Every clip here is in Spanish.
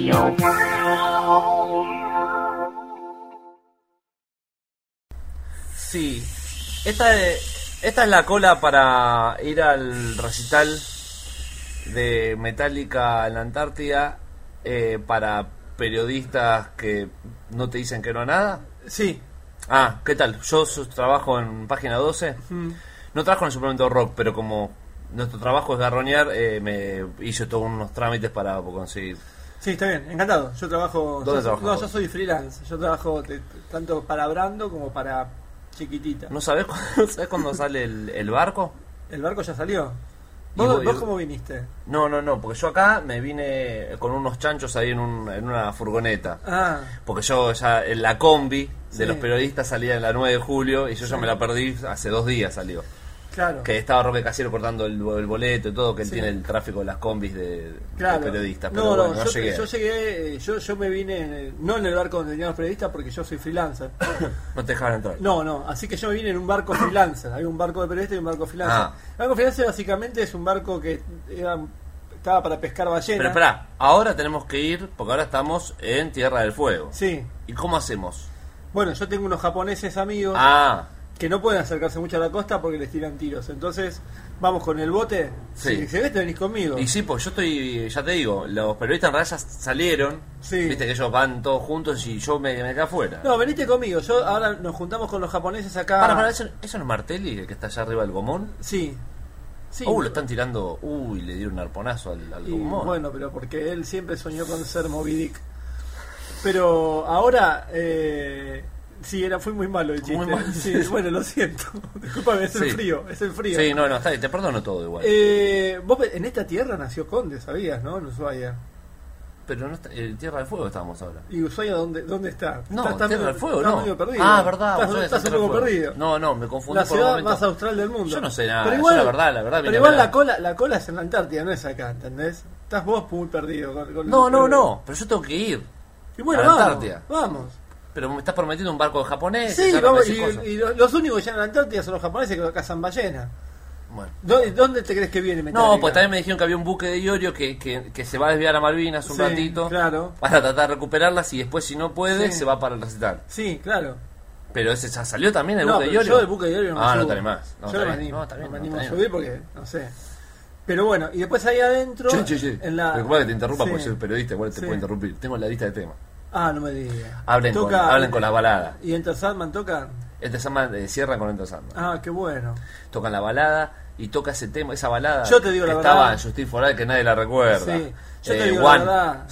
Sí, esta es la cola para ir al recital de Metallica en la Antártida, para periodistas que no te dicen que no a nada. Sí. Ah, ¿qué tal? Yo trabajo en Página 12. No trabajo en el suplemento rock, pero como nuestro trabajo es garroñar, me hice todos unos trámites para conseguir. Sí, está bien, encantado. Yo trabajo... ¿Dónde trabajas? No, yo soy freelance. Yo trabajo tanto para Brando como para Chiquitita. ¿No sabes cuándo sale el barco? ¿El barco ya salió? Y ¿Vos cómo viniste? No, porque yo acá me vine con unos chanchos ahí en una furgoneta. Ah. Porque yo ya en la combi de Sí. los periodistas salía en la 9 de julio y yo ya me la perdí, hace 2 días salió. Claro. Que estaba Roque Casiero cortando el boleto y todo, que él Sí. tiene el tráfico de las combis de periodistas. Pero No, bueno, yo llegué. llegué, yo me vine, no en el barco donde venían los periodistas porque yo soy freelancer. No te dejaban entrar. No, así que yo me vine en un barco freelancer. Hay un barco de periodistas y un barco freelancer. Ah. El barco freelancer básicamente es un barco que estaba para pescar ballenas. Pero esperá, ahora tenemos que ir, porque ahora estamos en Tierra del Fuego. Sí. ¿Y cómo hacemos? Bueno, yo tengo unos japoneses amigos que no pueden acercarse mucho a la costa porque les tiran tiros. Entonces, vamos con el bote. Sí. Si querés, te venís conmigo. Y sí, pues yo estoy, ya te digo, los periodistas en realidad ya salieron. Sí. Viste que ellos van todos juntos y yo me quedé afuera. No, venite conmigo. Yo ahora nos juntamos con los japoneses acá. Para, ¿eso no es Martelli, el que está allá arriba del gomón? Sí. Sí. Lo están tirando. Le dieron un arponazo al Y, gomón. bueno, pero porque él siempre soñó con ser Moby Dick. Pero ahora, sí, fue muy malo el chiste. Muy malo. Sí, bueno, lo siento. Disculpame, es el frío. Sí, no, está bien, te perdono todo igual. Vos en esta tierra nació Conde, ¿sabías, no? En Ushuaia. Pero no está, en Tierra del Fuego estábamos ahora. ¿Y Ushuaia dónde está? No, Estás Tierra del Fuego, estás no. medio perdido. Verdad. Estás un poco perdido. No, me confundí La por un ciudad momento. más austral del mundo. Yo no sé nada. Pero igual, yo la verdad. Pero igual la cola es en la Antártida, no es acá, ¿entendés? Estás vos muy perdido. No. Pero yo tengo que ir. Y bueno, a la Antártida. Vamos. Pero me estás prometiendo un barco japonés. Sí, vamos, y los únicos que llegan a la Antártida son los japoneses que cazan ballenas. Bueno. ¿Dónde te crees que viene Metallica? No, pues también me dijeron que había un buque de Iorio que se va a desviar a Malvinas un ratito, claro, para tratar de recuperarlas y después si no puede Sí. se va para el recital. Sí, claro. Pero ese ya salió también el No, buque de pero Iorio. yo el buque de Iorio no me no subo. tenés más. No, Yo no me está bien. animo, No, está bien, no me no, animo a está subir porque, no sé. Pero bueno, y después ahí adentro... Sí. En la... Preocupa que te interrumpa Sí. porque soy periodista, igual te Sí. puedo interrumpir. Tengo la lista de temas. Ah, no me digas. Hablen con la balada. ¿Y Enter Sandman toca? Enter Sandman cierra con Enter Sandman. Ah, qué bueno. Tocan la balada y toca ese tema, esa balada. Yo te digo que la estaba verdad. en Justice for All, que nadie la recuerda. Sí. Yo te digo One, la verdad.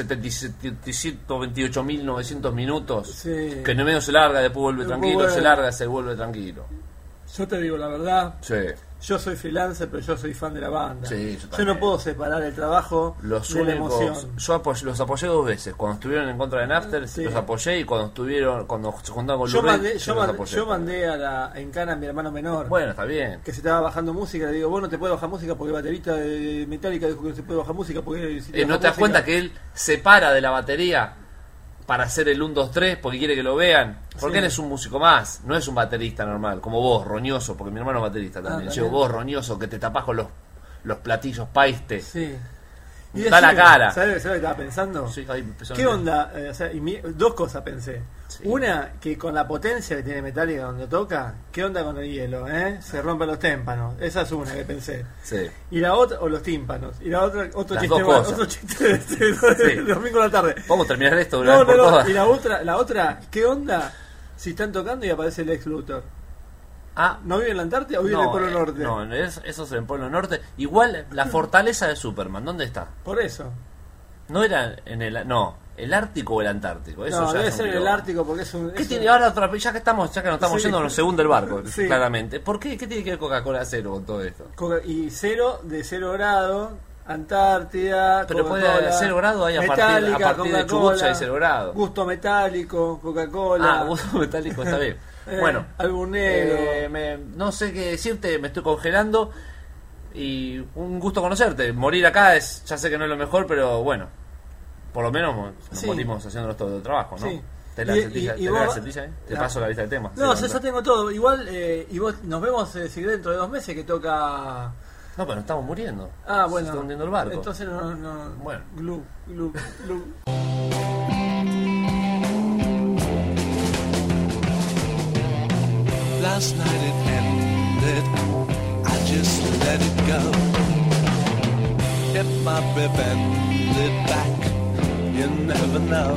128.900 minutos. Sí. Que en el medio se larga, después vuelve Después tranquilo, vuelve. se larga, se vuelve tranquilo. Yo te digo la verdad. Sí. Yo soy freelancer, pero yo soy fan de la banda. Sí, yo yo también. no puedo separar el trabajo Los de la únicos, emoción. yo los apoyé 2 veces. Cuando estuvieron en contra de Napster, Sí. los apoyé, y cuando se juntaron con Yo Lou Reed, mandé, yo los apoyé. yo mandé a en cana a mi hermano menor. Bueno, está bien. Que se estaba bajando música, le digo, vos no te puedes bajar música porque el baterista de Metallica dijo que no se puede bajar música porque si ¿No te das cuenta que él se para de la batería para hacer el 1, 2, 3 porque quiere que lo vean? Porque Sí. él es un músico más, no es un baterista normal, como vos, roñoso, porque mi hermano es baterista también. también. Llego, vos, roñoso, que te tapás con los platillos paiste. Sí. Da la cara. ¿Sabes lo que estaba pensando? Sí, ahí empezó ¿Qué a- onda? Dos cosas pensé. Sí. Una, que con la potencia que tiene Metallica donde toca, ¿qué onda con el hielo? Se rompen los témpanos. Esa es una que pensé. Sí. Y la otra, o los tímpanos. Y la otra, otro Las chiste dos más, cosas. otro chiste Sí. de domingo a la tarde. Vamos a terminar esto de una vez por No. todas. Y la otra, ¿qué onda si están tocando y aparece el Lex Luthor? Ah, ¿No vive en la Antártida o vive en el Polo Norte? No, eso es en el Polo Norte. Igual la fortaleza de Superman, ¿dónde está? Por eso. No era en el Ártico o el Antártico. Eso No, ya debe es un ser en el quilombo. Ártico porque es un... ¿Qué es tiene un- ahora otra? Ya que nos estamos Sí. yendo, nos segundo el barco, Sí. claramente. ¿Por qué? ¿Qué tiene que ver Coca-Cola cero con todo esto? Y de 0 grados, Antártida, Pero Coca-Cola, puede 0 grados hay a Metallica, partir de Coca-Cola, Chubut ya hay 0 grados. Gusto metálico, Coca-Cola. Ah, gusto metálico, está bien. Bueno, álbum negro. no sé qué decirte, me estoy congelando y un gusto conocerte. Morir acá ya sé que no es lo mejor, pero bueno, por lo menos nos Sí. morimos haciéndonos todo el trabajo, ¿no? Sí. ¿Tenés la setilla, y tenés vos- la setilla ahí? Te la- paso la lista de temas. No, Sí, ya tengo todo. Igual, y vos nos vemos si dentro de 2 meses que toca No, pero estamos muriendo. Ah, Se bueno. está hundiendo el barco. Entonces no. Bueno. Glue. Last night it ended, I just let it go. It might be bended back, you never know.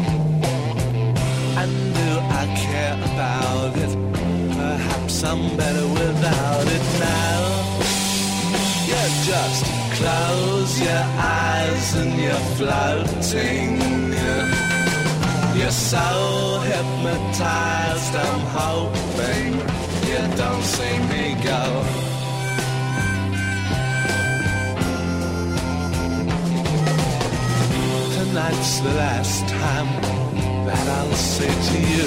And do I care about it? Perhaps I'm better without it now. You just close your eyes and you're floating. You're so hypnotized, I'm hoping you don't see me go. Tonight's the last time that I'll say to you,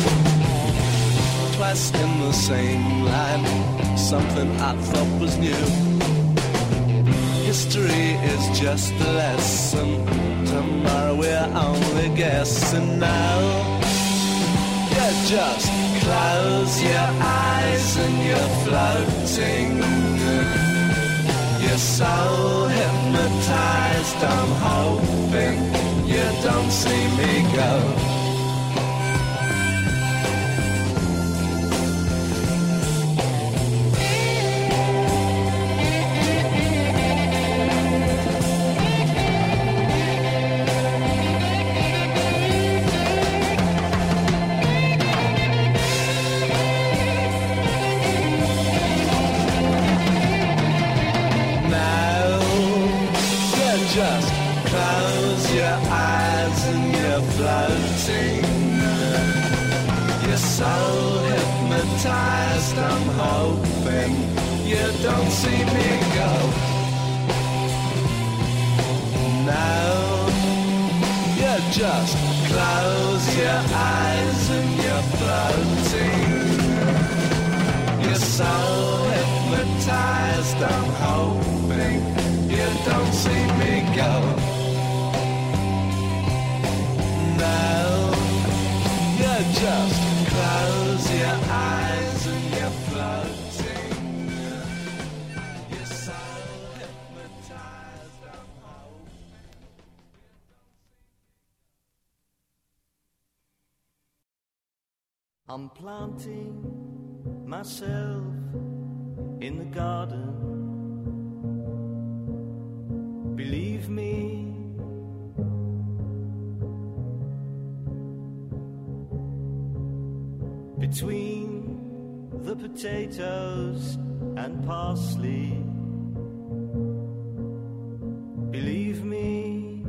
twice in the same line, something I thought was new. History is just a lesson, tomorrow we're only guessing now. You just close your eyes and you're floating. You're so hypnotized, I'm hoping you don't see me go. Just close your eyes and you're floating. You're so hypnotized, I'm hoping you don't see me go. Now you just close your eyes and you're floating. You're so hypnotized, I'm hoping you don't see me go. Now you just close your eyes and you're floating. You're so hypnotized, I'm hoping. I'm planting myself in the garden. Believe me, between the potatoes and parsley. Believe me,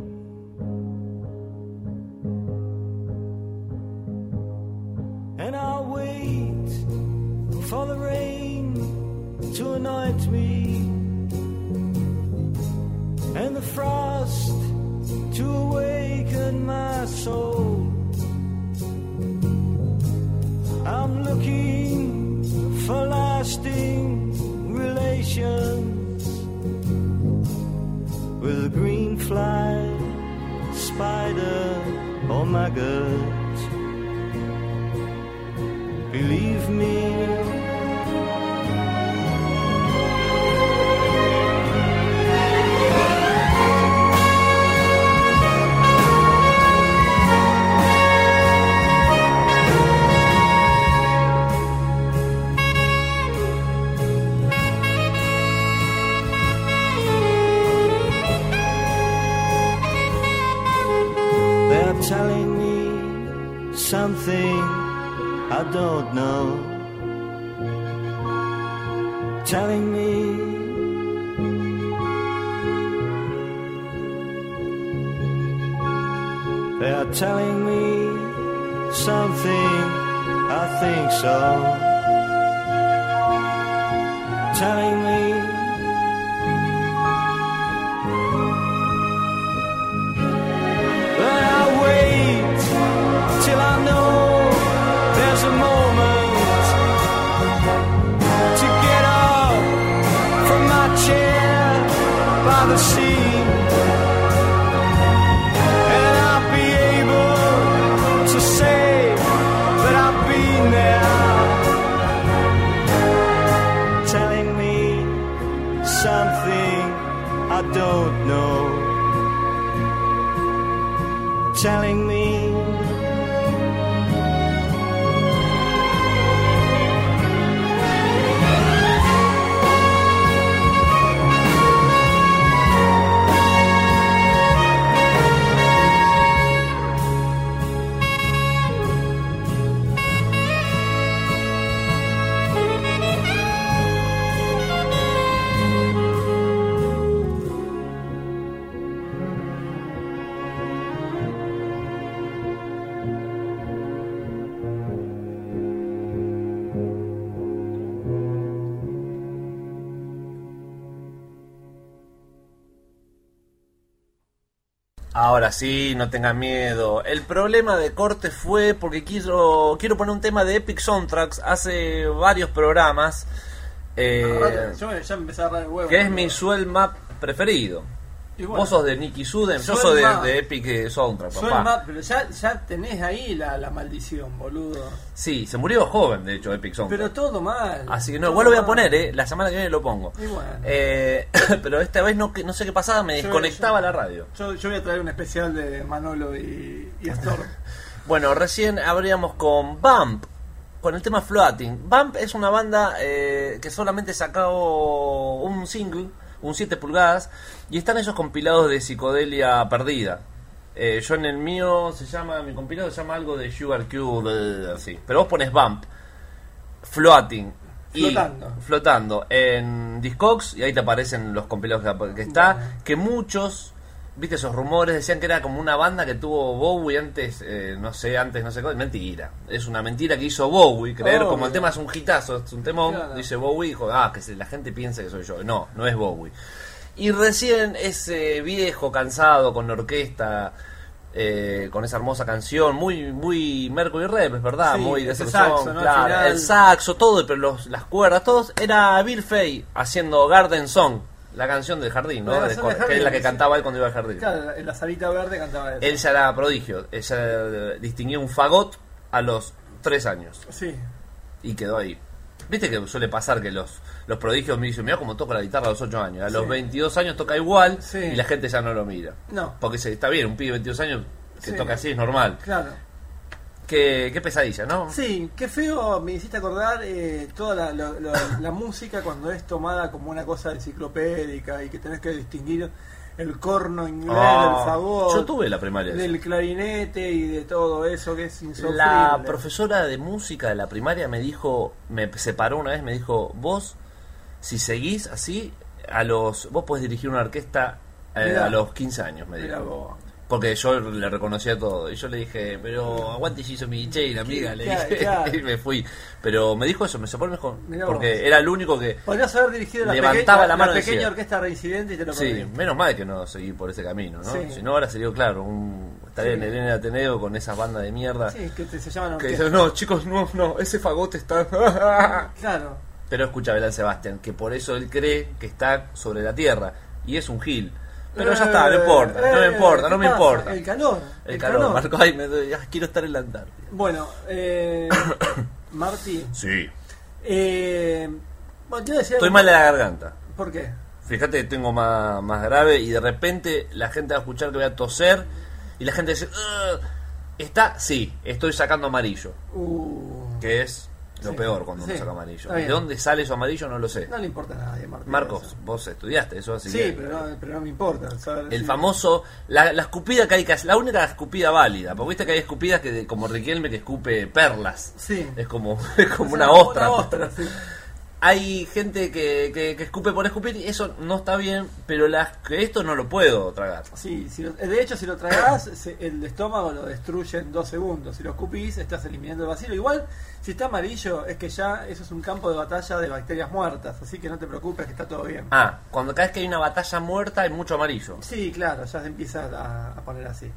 and I'll wait for the rain to anoint me, and the frost to awaken my soul. I'm looking for lasting relations with a green fly, spider or maggot. Believe me, telling me something I don't know, telling me they are telling me something I think so, telling me till I know there's a moment to get up from my chair by the sea, and I'll be able to say that I've been there, telling me telling me Ahora sí, no tengan miedo. El problema de corte fue porque quiero poner un tema de Epic Soundtracks hace varios programas. Yo ya me empecé a agarrar el huevo. Que es mi Swell Map preferido. Y bueno, Vos sos de Nicky Sudem, yo Swell soy Map. de Epic Soundtrack, Swell papá. Map, pero ya tenés ahí la maldición, boludo. Sí, se murió joven, de hecho, Epic Soundtrack. Pero todo mal. Así que no, todo igual lo voy a mal. poner, la semana que viene lo pongo. Y bueno. Pero esta vez no sé qué pasaba, me desconectaba la radio. Yo voy a traer un especial de Manolo y Storm. Bueno, recién abríamos con Bump, con el tema Floating. Bump es una banda que solamente sacó un single, un 7 pulgadas, y están ellos compilados de psicodelia perdida. Yo en el mío mi compilado se llama algo de Sugar Cube, así. Pero vos pones Bump, Floating, y flotando en Discogs, y ahí te aparecen los compilados que está, Bueno. que muchos, viste, esos rumores decían que era como una banda que tuvo Bowie antes, no sé qué, mentira, es una mentira que hizo Bowie, creer, como el tema es un hitazo, es un tema, Claro. dice Bowie, dijo, que la gente piensa que soy yo, no es Bowie. Y recién ese viejo cansado con la orquesta, con esa hermosa canción, muy Mercury Rev, es verdad, Sí, muy de ese ese saxo, son, ¿no? Al claro, final. el saxo, todo, pero las cuerdas, todos, era Bill Fay haciendo Garden Song, la canción del jardín, ¿no? La canción del que es jardín, la que sí. cantaba él cuando iba al jardín. Claro, en la salita verde cantaba eso. Él ya era prodigio, ella distinguió un fagot a los 3 años Sí. y quedó ahí. Viste que suele pasar que los prodigios me dicen, mira cómo toca la guitarra a los 8 años, a los Sí. 22 años toca igual, Sí. y la gente ya no lo mira. No. Porque está bien, un pibe de 22 años que Sí. toca así es normal. Claro. Qué pesadilla, ¿no? Sí, qué feo, me hiciste acordar toda la música cuando es tomada como una cosa enciclopédica y que tenés que distinguir el corno inglés del fagot, yo tuve la primaria. del clarinete y de todo eso que es insufrible. La profesora de música de la primaria me separó una vez, me dijo, vos, si seguís así, vos podés dirigir una orquesta Mirá. a los 15 años, me Mirá dijo. vos. Porque yo le reconocía todo. Y yo le dije, pero aguante si hizo mi DJ, la amiga, le Claro, dije. claro. Y me fui. Pero me dijo eso, me separó mejor. Mirá Porque vos. era el único que... Podrías haber dirigido Levantaba la mano y pequeña decía. orquesta reincidente y te lo Sí, perdí. menos mal que no seguí por ese camino, ¿no? Sí. Si no, ahora sería, claro, estaría Sí. en el Ateneo con esas bandas de mierda. Sí, que se llaman Que orquesta. dicen, no, chicos, no, ese fagote está... Claro. Pero escucha Belán Sebastián, que por eso él cree que está sobre la tierra. Y es un gil. Pero ya está, no importa, no me importa, ¿qué no me pasa? importa. El calor. El calor, Marco, ay, quiero estar en la Antártida. Bueno, Marti, Sí. bueno, te iba a decir Estoy algo- mal de la garganta. ¿Por qué? Fíjate que tengo más grave y de repente la gente va a escuchar que voy a toser y la gente dice, "Ugh". Sí, estoy sacando amarillo, que es lo Sí, peor cuando uno sí, saca amarillo. está ¿De bien. dónde sale eso amarillo? No lo sé. No le importa a nadie, Marti. Marcos, eso. vos estudiaste eso, así Sí, que... pero no me importa. saber El si- famoso, la escupida que hay que hacer, la única escupida válida, porque viste que hay escupidas que como Riquelme que escupe perlas, Sí. es como O sea, una ostra. Una ostra, sí. Hay gente que escupe por escupir y eso no está bien, pero que esto no lo puedo tragar. Sí, de hecho, si lo tragás, el estómago lo destruye en 2 segundos. Si lo escupís, estás eliminando el bacilo. Igual, si está amarillo, es que ya eso es un campo de batalla de bacterias muertas. Así que no te preocupes, que está todo bien. Cuando cada vez que hay una batalla muerta hay mucho amarillo. Sí, claro, ya se empieza a poner así.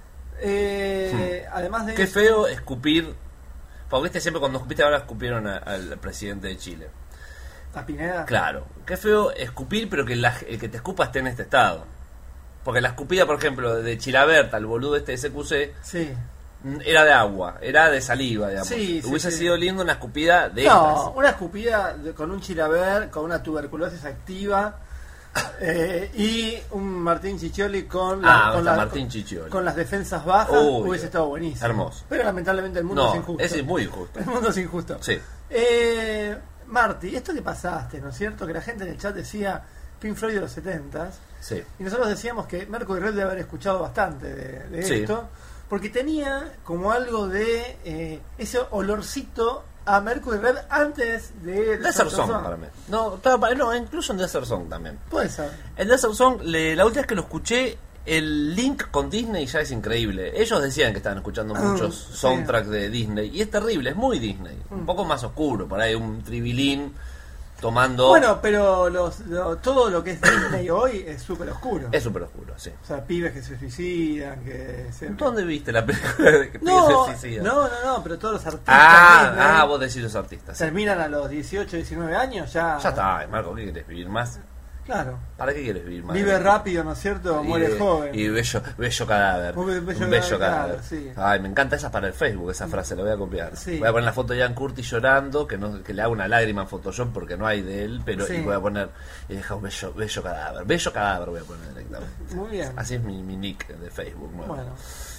Además de Qué eso- feo escupir, porque viste siempre cuando escupiste ahora escupieron al presidente de Chile. ¿A Pineda? Claro, qué feo escupir, pero que el que te escupa esté en este estado. Porque la escupida, por ejemplo, de Chilaberta, el boludo este de SQC, Sí. era de agua, era de saliva, digamos. Sí, sí, Hubiese sí. sido lindo una escupida de No, estas. una escupida con un chilaver, con una tuberculosis activa, Y un Martín Ciccioli con Martín Ciccioli. con las defensas bajas hubiese estado buenísimo. Hermoso. Pero lamentablemente el mundo es injusto. Ese es muy injusto. El mundo es injusto. Sí. Marty, esto que pasaste, ¿no es cierto? Que la gente en el chat decía Pink Floyd de los 70s. Sí. Y nosotros decíamos que Mercury Rev debe haber escuchado bastante de Sí. esto. Porque tenía como algo de ese olorcito a Mercury Rev antes de Desert Song para mí. No, incluso en Desert Song también. Puede ser. El Desert Song, la última vez que lo escuché, el link con Disney ya es increíble. Ellos decían que estaban escuchando muchos soundtracks de Disney y es terrible, es muy Disney. Un poco más oscuro, por ahí un tribilín tomando... Bueno, pero todo lo que es Disney hoy es súper oscuro. Es súper oscuro, sí. O sea, pibes que se suicidan, que se... ¿Dónde viste la película de que pibes se suicidan? No, pero todos los artistas Disney vos decís los artistas. Sí. terminan a los 18, 19 años, ya está, Marco, ¿qué quieres vivir más? Claro. ¿Para qué quieres vivir más? Vive rápido, ¿no es cierto? Muere joven. Y bello cadáver. Un bello cadáver. cadáver, sí. Ay, me encanta esa para el Facebook, esa frase, la voy a copiar. Sí. Voy a poner la foto de Ian Curtis llorando, que le hago una lágrima en Photoshop porque no hay de él, pero Sí. y voy a poner, y deja un bello cadáver. Bello cadáver voy a poner directamente. Muy bien. Así es mi nick de Facebook nuevo. Bueno.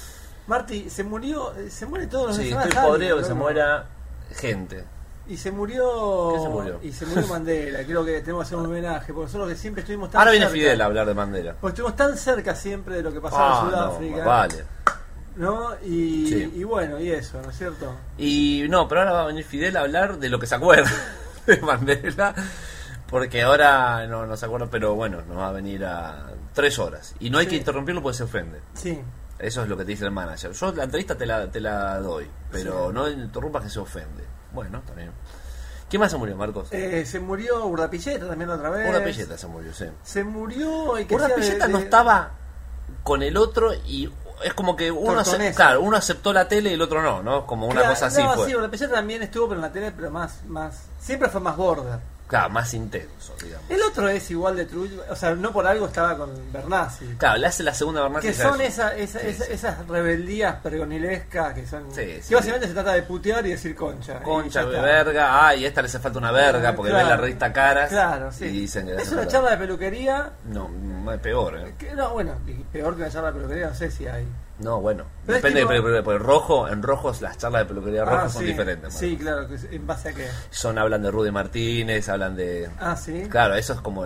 Marty, se muere todos los Sí, días. estoy podrido que se muera gente. Y se murió. ¿Qué se murió? Y se murió Mandela. Creo que tenemos que hacer un homenaje. Porque nosotros que siempre estuvimos tan Ahora viene cerca. Fidel a hablar de Mandela. Porque estuvimos tan cerca siempre de lo que pasaba en Sudáfrica. No, vale. ¿No? Y, Sí. y bueno, y eso, ¿no es cierto? Y no, pero ahora va a venir Fidel a hablar de lo que se acuerda de Mandela. Porque ahora no se acuerda, pero bueno, nos va a venir a 3 horas. Y no hay Sí. que interrumpirlo porque se ofende. Sí. Eso es lo que te dice el manager. Yo la entrevista te la doy, pero Sí. no interrumpas que se ofende. Bueno, también. ¿Quién más se murió, Marcos? Se murió Urdapilleta también otra vez. Una Pelleta se murió, sí. Se murió el que Una hacía Pelleta no estaba con el otro y es como que uno aceptó la tele y el otro no, como una cosa así fue. Sí, Urdapilleta también estuvo pero en la tele, pero más siempre fue más border. Claro, más intenso, digamos. El otro es igual de trullo, o sea, no por algo estaba con Bernasi. Claro, le hace la segunda Bernasi. Que son esas rebeldías pergonilescas que son. Sí, sí. Que básicamente se trata de putear y decir concha. Concha, Y ya está. verga, y a esta le hace falta una verga porque Claro. ven la revista Caras Claro, sí. y dicen que le es hace una falta- charla de peluquería. No, es peor, No, bueno, y peor que una charla de peluquería, no sé si hay. No, bueno, Pero es depende tipo- porque en rojos las charlas de peluquería rojas son sí. diferentes. Sí, claro, que ¿en base a qué? Hablan de Rudy Martínez, hablan de... Sí. Claro, eso es como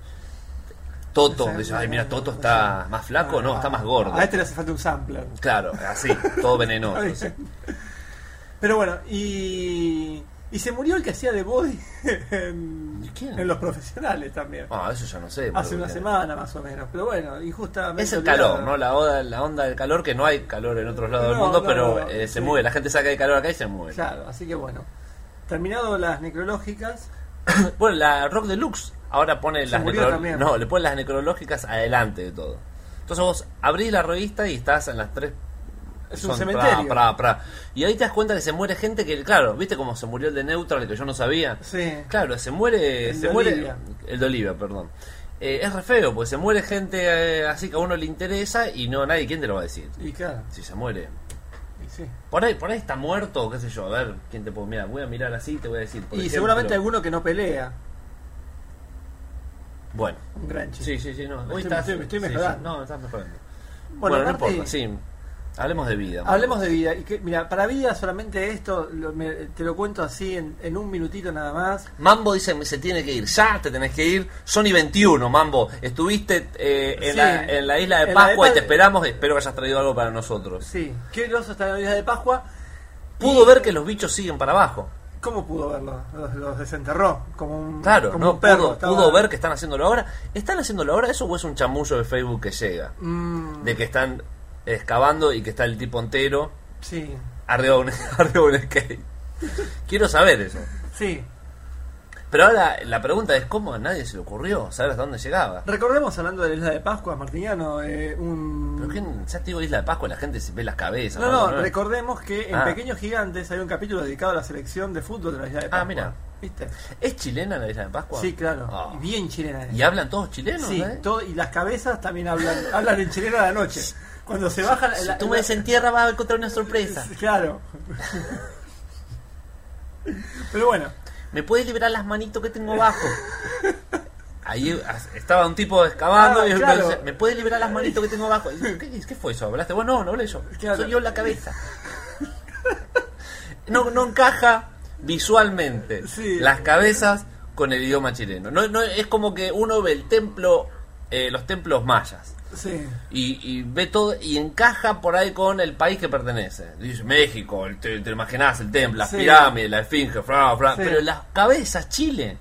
Toto, O sea, dice, ay mira, Toto está más flaco, no, está más gordo. A este le hace falta un sampler. Claro, así, todo venenoso. sí. Pero bueno, y se murió el que hacía de Body en ¿Quién? Los Profesionales también. Eso ya no sé. Hace una porque- semana más o menos. Pero bueno, injustamente. Es el olvidado. calor, ¿no? La onda del calor, que no hay calor en otros lados del No, mundo, no, pero no, se sí. mueve. La gente saca de calor acá y se mueve. Claro, así que bueno. Terminado las necrológicas. Bueno, la Rock Deluxe ahora pone Se las murió también. No, le pone las necrológicas adelante de todo. Entonces vos abrís la revista y estás en las 3. Es un cementerio. Y ahí te das cuenta que se muere gente que, claro, ¿viste cómo se murió el de Neutral, que yo no sabía? Sí. Claro, se muere. El de Olivia. El de Olivia, perdón. Es re feo, porque se muere gente así que a uno le interesa y no nadie, ¿quién te lo va a decir? Y claro. Si se muere. Y sí. Por ahí está muerto, qué sé yo, a ver, ¿quién te puede mirar? Voy a mirar así y te voy a decir. Por Y ejemplo, seguramente alguno que no pelea. Bueno. Un gran chiste. Sí, no. Me Hoy estoy- estás, me estoy mejorando. sí. No, estás mejorando. Bueno, no Marti, importa, sí. Hablemos de vida. Hablemos de vida. Y que, mira, para vida solamente esto, te lo cuento así en un minutito nada más. Mambo dice, se tiene que ir, ya te tenés que ir. Sony 21, Mambo. Estuviste en, Sí. en la isla de En la Pascua de y te esperamos. Espero que hayas traído algo para nosotros. Sí, qué groso está en la isla de Pascua. Pudo ver que los bichos siguen para abajo. ¿Cómo pudo verlo? Los desenterró como un, Claro, como no un perro. pudo ver que están haciéndolo ahora. ¿Están haciéndolo ahora eso o es un chamullo de Facebook que llega? Mm, De que están excavando y que está el tipo entero sí, arriba de arriba de un skate. Quiero saber eso. sí. Pero ahora la pregunta es cómo a nadie se le ocurrió saber hasta dónde llegaba. Recordemos, hablando de la isla de Pascua, Martiniano, Pero quién, ya te digo Isla de Pascua, la gente se ve las cabezas. No, recordemos que en Ah. Pequeños Gigantes hay un capítulo dedicado a la selección de fútbol de la isla de Pascua. mira. ¿Viste? ¿Es chilena la Isla de Pascua? Sí, claro. Ah. Y bien chilena. ¿Y hablan todos chilenos? Sí, ¿eh? y las cabezas también hablan en chileno a la noche. Cuando se bajan... Si tú me desentierras vas a encontrar una sorpresa. Claro. Pero bueno, ¿Me puedes liberar las manitos que tengo abajo? ahí estaba un tipo excavando y claro. me dice, ¿me puede liberar las manitos que tengo abajo? Y, ¿Qué fue eso? ¿Hablaste vos? No hablé yo. Claro. Soy yo en la cabeza. No encaja visualmente las cabezas con el idioma chileno. No es como que uno ve el templo, los templos mayas. Sí. Y ve todo y encaja por ahí con el país que pertenece. Dice México, te imaginás el templo, las pirámides, la esfinge, Sí. pero las cabezas, Chile.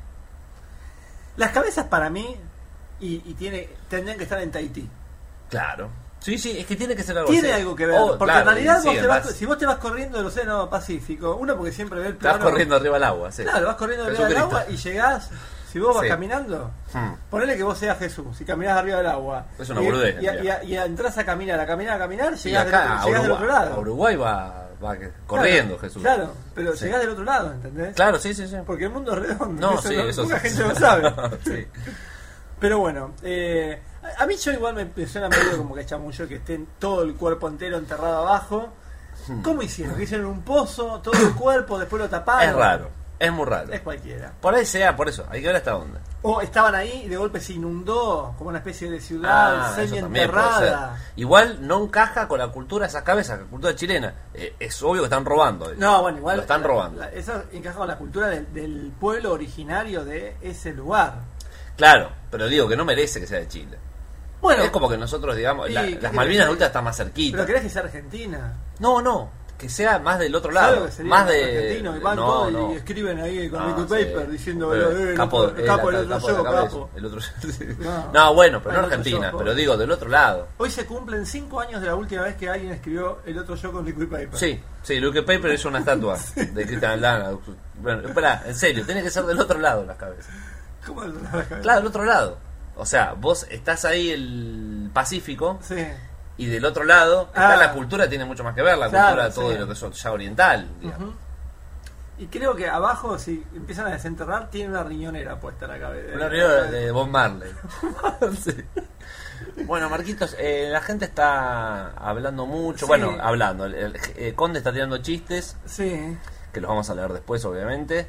Las cabezas para mí tendrían que estar en Tahití. Claro. Sí, es que tiene que ser algo Tiene así. algo que ver, porque claro, en realidad sí, si vos te vas corriendo del Océano Pacífico, uno porque siempre ve el te vas plano, corriendo arriba del agua, sí. Claro, vas corriendo arriba del Jesucristo. agua y llegás, si vos vas Sí. caminando, ponele que vos seas Jesús, si caminás arriba del agua. Es una boludez, y entras a caminar, llegás, Y acá, llegás del otro lado. a Uruguay va corriendo, Claro, Jesús. Claro, pero Sí. llegás del otro lado, ¿entendés? Sí. Porque el mundo es redondo. No, sí, eso mucha sí. gente lo sabe. Sí. Pero bueno, a mí yo igual me suena medio como que chamullo que estén todo el cuerpo entero enterrado abajo. ¿Cómo hicieron? Que hicieron un pozo, todo el cuerpo, después lo taparon. Es raro, es muy raro. Es cualquiera. Por ahí sea, por eso, hay que ver hasta dónde. O estaban ahí y de golpe se inundó, como una especie de ciudad Eso semi también puede ser. enterrada. Igual no encaja con la cultura de esas cabezas, la cultura chilena. Es obvio que están robando. No, bueno, igual. Lo están robando. Eso encaja con la cultura del pueblo originario de ese lugar. Claro, pero digo que no merece que sea de Chile. Bueno, Es como que nosotros, digamos, ¿qué las querés Malvinas que- ahorita están más cerquita. ¿pero querés que sea Argentina? No, que sea más del otro ¿Sabes lado. lo que sería Más los de. argentinos que van todos y escriben ahí con liquid paper sí. diciendo capo, el capo del otro yo, cabeza, capo. el otro sí. No. No, bueno, pero El no otro Argentina, yo, pero digo del otro lado. Hoy se cumplen 5 años de la última vez que alguien escribió el otro yo con liquid paper. Sí, Liquid Paper es una estatua de Christian Lana. Bueno, espera, en serio, tiene que ser del otro lado las cabezas. ¿Cómo el otro lado? Claro, del otro lado. O sea, vos estás ahí el Pacífico Sí. y del otro lado está Ah. la cultura, tiene mucho más que ver, la Claro, cultura de todo sí. lo que es ya oriental, digamos. Ujú. Y creo que abajo, si empiezan a desenterrar, tiene una riñonera puesta en la cabeza. Una reunión de Bob Marley. Sí. Bueno, Marquitos, la gente está hablando mucho. Sí. Bueno, hablando. El Conde está tirando chistes, Sí. que los vamos a leer después, obviamente.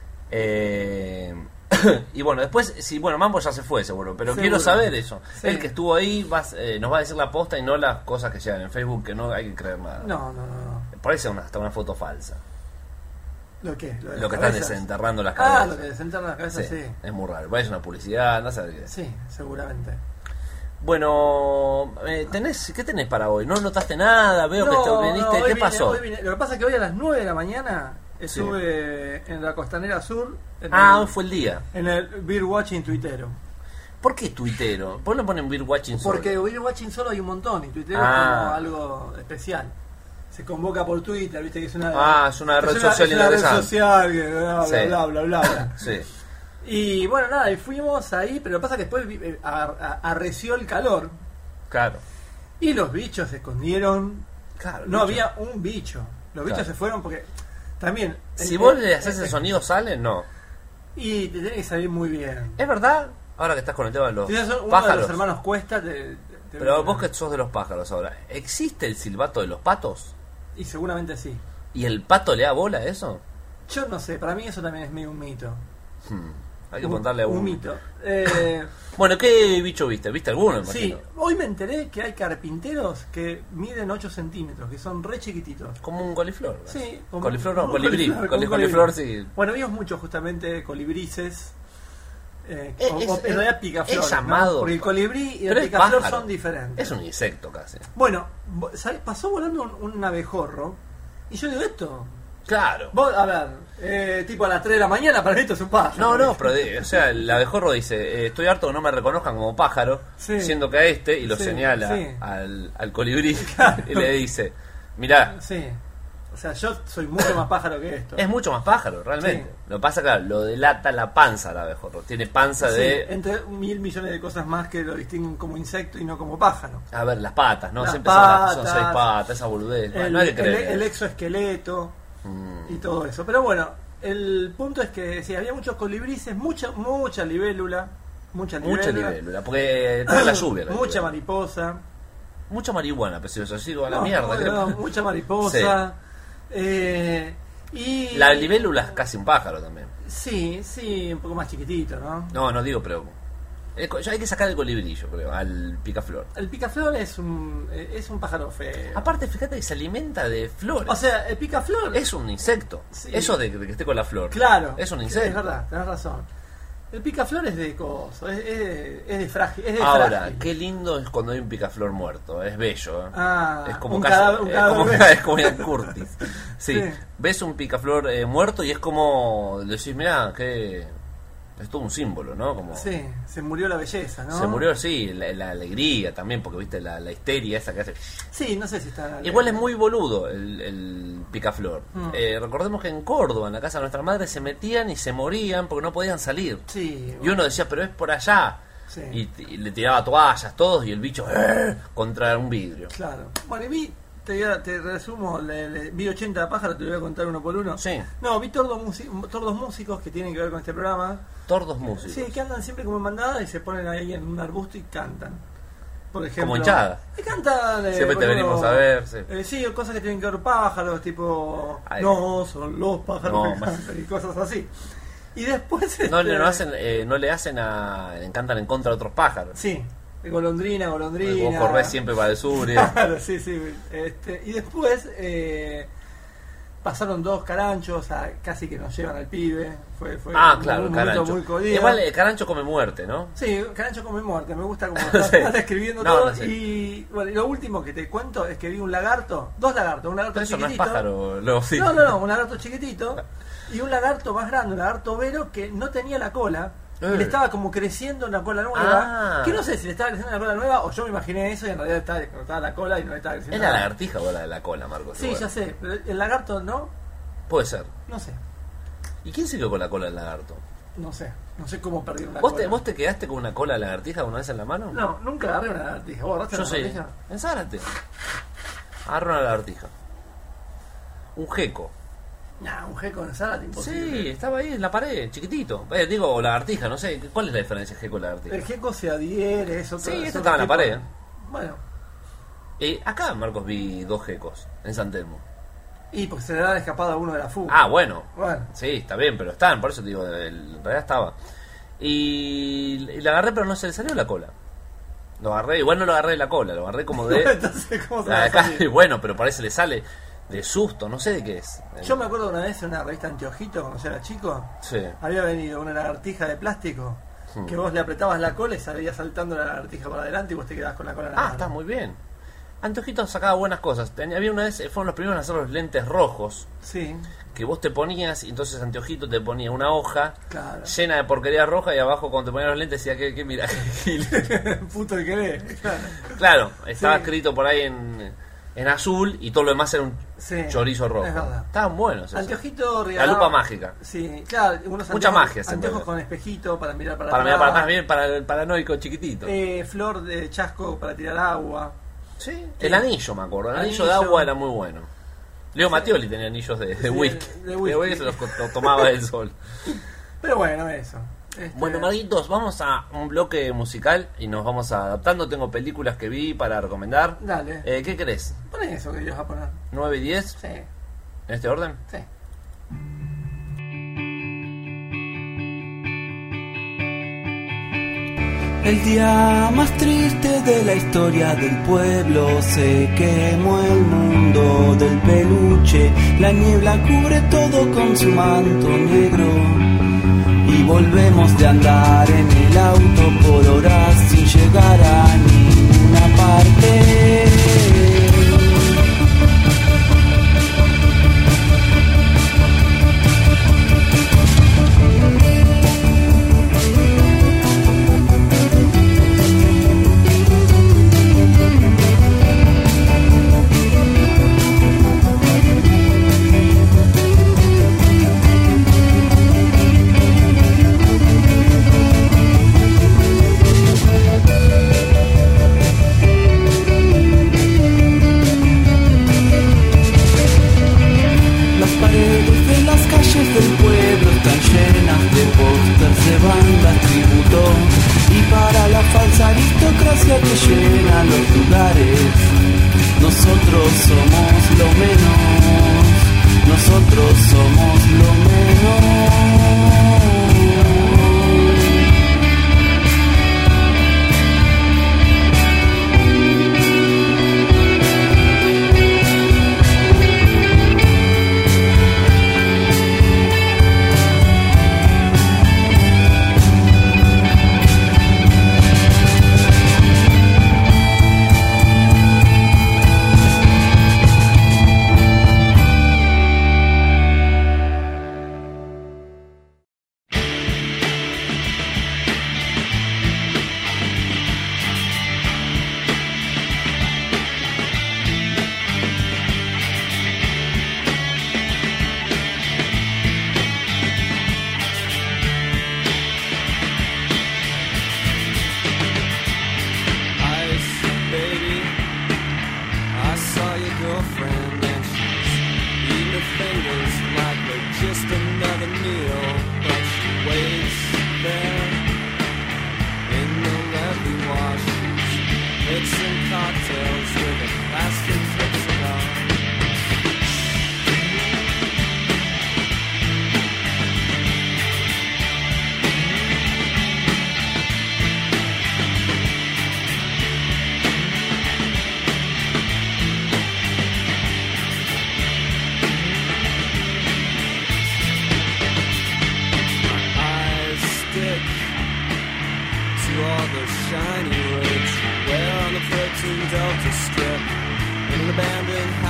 Y bueno, después, sí, bueno, Mambo ya se fue, seguro. Pero Seguro. quiero saber eso. Sí. El que estuvo ahí nos va a decir la posta y no las cosas que llegan en Facebook, que no hay que creer nada. No. Por ahí sea hasta una foto falsa. ¿Lo qué? ¿Lo de Lo las que están cabezas? desenterrando las Ah, cabezas. lo que desenterran las cabezas, sí. Es muy raro. Parece una publicidad, no sé qué es. Sí, seguramente. Bueno, ¿qué tenés para hoy? ¿No notaste nada? Veo que te viniste. hoy ¿Qué vine, pasó? hoy vine. Lo que pasa es que hoy a las 9 de la mañana estuve en la Costanera Sur. Hoy fue el día. En el Beer Watching tuitero. ¿Por qué tuitero? ¿Por qué no ponen Beer Watching solo? Porque Beer Watching solo hay un montón y tuitero es como algo especial. Se convoca por Twitter, viste que es una... es una red social es una red interesante. social que bla, Sí. bla, bla, bla, bla. Sí. Y bueno, nada, y fuimos ahí, pero lo que pasa es que después arreció el calor Claro. y los bichos se escondieron. Claro. No bicho. había un bicho. Los bichos Claro. se fueron porque también... Si vos le haces el sonido, ¿sale? No. Y te tiene que salir muy bien. ¿Es verdad? Ahora que estás con el tema de los Si sos uno de pájaros. los hermanos Cuesta, te Pero vos que sos de los pájaros ahora, ¿existe el silbato de los patos? Y seguramente sí. ¿Y el pato le da bola a eso? Yo no sé, para mí eso también es medio un mito. Hay que preguntarle a un mito. Bueno, ¿qué bicho viste? ¿Viste alguno? Sí, Imagino. hoy me enteré que hay carpinteros que miden 8 centímetros, que son re chiquititos. Como un coliflor. ¿verdad? Sí, como- Coliflor no, como colibrí. coliflor, como Coliflor colibrí. sí. Bueno, vimos muchos justamente colibrices. En es realidad picaflores, es llamado. ¿no? Porque el colibrí y el Pero es picaflor pájaro. son diferentes. Es un insecto casi. Bueno, ¿sabes? Pasó volando un abejorro. Y yo digo, esto. Claro. Vos, a ver, tipo a las 3 de la mañana, para mí esto es un pájaro. No, pero o sea, el abejorro dice, estoy harto que no me reconozcan como pájaro, Sí. siendo que a este, y lo Sí, señala sí. al colibrí, y le dice, mirá, Sí. O sea, yo soy mucho más pájaro que esto. es mucho más pájaro, realmente. Sí. Lo que pasa, claro, lo delata la panza del abejorro. Tiene panza Sí, de, entre 1.000 millones de cosas más que lo distinguen como insecto y no como pájaro. a ver, las patas, ¿no? Las Siempre son patas, 6 patas, esa boludez. El, no hay que creer. el exoesqueleto y todo eso. Pero bueno, el punto es que sí, había muchos colibrices, mucha libélula. Mucha Mucha libélula. libélula, porque trae la lluvia. la Mucha libélula. mariposa. Mucha marihuana, precioso. Así a la No, mierda. no, mucha mariposa. Y La libélula es casi un pájaro también. sí, un poco más chiquitito, ¿no? No digo, pero Ya hay que sacar el colibrillo, creo, al picaflor. El picaflor es un pájaro feo. Aparte, fíjate que se alimenta de flores. O sea, el picaflor Es un insecto. Sí. Eso de que esté con la flor. Claro. Es un Es insecto. verdad, tenés razón. El picaflor es de coso, es de frágil. Es de Ahora, frágil. qué lindo es cuando hay un picaflor muerto. Es bello. Ah, es como un casi- cadáver- un es cadáver como- bello. es como Ian Curtis. Sí. Sí. Ves un picaflor muerto y es como decís, mirá, que es todo un símbolo, ¿no? Como Sí, se murió la belleza, ¿no? se murió, sí, la alegría también, porque viste la histeria esa que hace. Sí, no sé si está... Igual es muy boludo el picaflor. Recordemos que en Córdoba, en la casa de nuestra madre, se metían y se morían porque no podían salir. Sí, Y uno decía, pero es por allá. Sí. Y le tiraba toallas, todos, y el bicho contra un vidrio. claro. Bueno, y te resumo, vi 80 pájaros, te lo voy a contar uno por uno. Sí. No, vi tordos músicos que tienen que ver con este programa. Tordos músicos. Sí, que andan siempre como en bandada y se ponen ahí en un arbusto y cantan. Por ejemplo. Como hinchada. Y cantan. Siempre por te ejemplo, venimos a ver, sí. Sí, cosas que tienen que ver pájaros, tipo. Ay. No, son los pájaros No, que más. cantan y cosas así. Y después. No le hacen le cantan en contra de otros pájaros. Sí, golondrina. Vos corres siempre para el sur. Claro, sí. Y después pasaron 2 caranchos, casi que nos llevan al pibe. Fue Claro, un momento Carancho. muy jodido. Igual Carancho come muerte, ¿no? Sí, Carancho come muerte, me gusta como Sí. estás describiendo No, todo. no sé. Y bueno, y lo último que te cuento es que vi un lagarto, 2 lagartos, un lagarto Pero eso no es chiquitito. pájaro, luego sí. No, un lagarto chiquitito y un lagarto más grande, un lagarto vero que no tenía la cola. Y le estaba como creciendo una cola nueva. Ah. Que no sé si le estaba creciendo una cola nueva o yo me imaginé eso y en realidad estaba la cola y no le estaba creciendo ¿Es la nada. lagartija o la cola, Marcos? Sí, Igual. ya sé, pero el lagarto no Puede ser. sé. ¿Y quién se quedó con la cola del lagarto? No sé cómo perdí una ¿Vos cola. ¿Vos te quedaste con una cola de lagartija alguna vez en la mano? No, nunca agarré una lagartija. ¿Vos agarraste Yo una sí. lagartija? En Zárate. Agarro una lagartija. Un geco. Nah, un geco en Zárate, imposible. Sí, estaba ahí en la pared, chiquitito. Digo, o lagartija, no sé. ¿Cuál es la diferencia geco y lagartija? El geco se adhiere, es otro. Sí, es esto otro estaba en la tipo pared. de- Bueno, Acá, Marcos, vi 2 gecos en San Telmo. y porque se le ha escapado a uno de la fuga. Ah, bueno. Bueno, Sí, está bien, pero están, por eso te digo, en realidad estaba. Y la agarré, pero no se le salió la cola. Lo agarré, igual no lo agarré de la cola, lo agarré como de... entonces, ¿cómo se la va de a acá, salir? y bueno, pero parece le sale de susto, no sé de qué es. Yo me acuerdo una vez en una revista Anteojito, cuando yo era chico, Sí. había venido una lagartija de plástico que vos le apretabas la cola y salía saltando la lagartija para adelante y vos te quedabas con la cola en la Ah, mano. está muy bien. Antojito sacaba buenas cosas. Había una vez, fueron los primeros en hacer los lentes rojos, Sí, que vos te ponías, y entonces Anteojito te ponía una hoja claro. llena de porquería roja, y abajo cuando te ponían los lentes decía, ¿qué mira? qué gil. Puto el que lee. Claro. Claro, estaba Sí. escrito por ahí en azul, y todo lo demás era un Sí, chorizo rojo. es verdad. Estaban buenos esos. Anteojito La regalaba... lupa mágica. Sí, claro, unos Mucha anteojos- magia siempre. Anteojos con espejito para mirar para Para mirar atrás. para atrás, bien, para el paranoico chiquitito. Flor de chasco para tirar agua. Sí. El anillo, me acuerdo. El anillo, Anillo. de agua era muy bueno. Leo Mattioli tenía anillos de Sí, whisky. de whisky. Se los tomaba del sol. Pero bueno, eso. Bueno, Marguitos, vamos a un bloque musical y nos vamos adaptando. Tengo películas que vi para recomendar. Dale. ¿Qué querés? Poné eso que ibas a poner. 9 y 10, Sí, en este orden. sí. El día más triste de la historia del pueblo, se quemó el mundo del peluche, la niebla cubre todo con su manto negro y volvemos de andar en el auto por horas sin llegar a ninguna parte. Las paredes de las calles del pueblo están llenas de pósters de bandas tributo y para la falsa aristocracia que llena los lugares, nosotros somos lo menos, nosotros somos lo menos.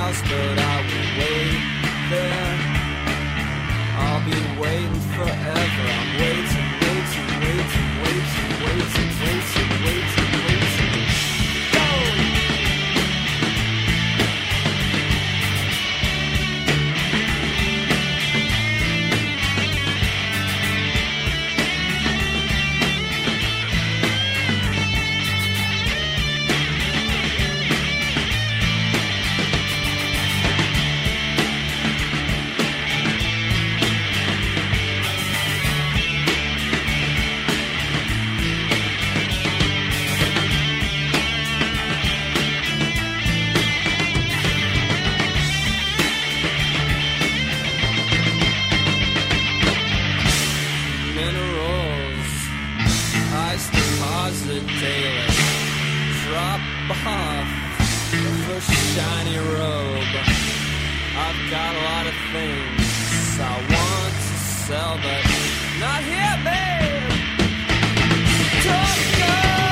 house, but I will wait there. I'll be waiting forever. I'm waiting, waiting, waiting, waiting, waiting, waiting, waiting, waiting. Go! Minerals, ice deposit daily. Drop off the first shiny robe. I've got a lot of things I want to sell, but not here, babe. Don't go.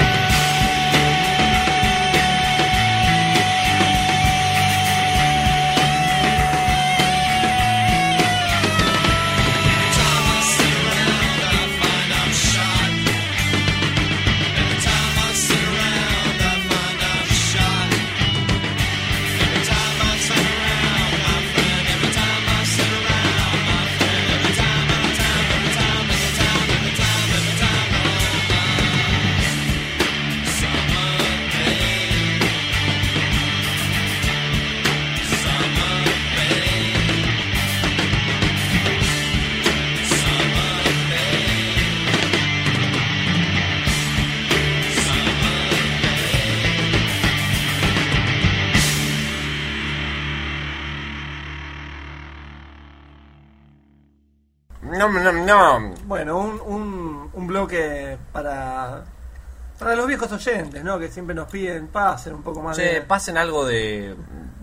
No. Bueno, un bloque para los viejos oyentes, ¿no? Que siempre nos piden, pasen un poco más Che, pasen algo de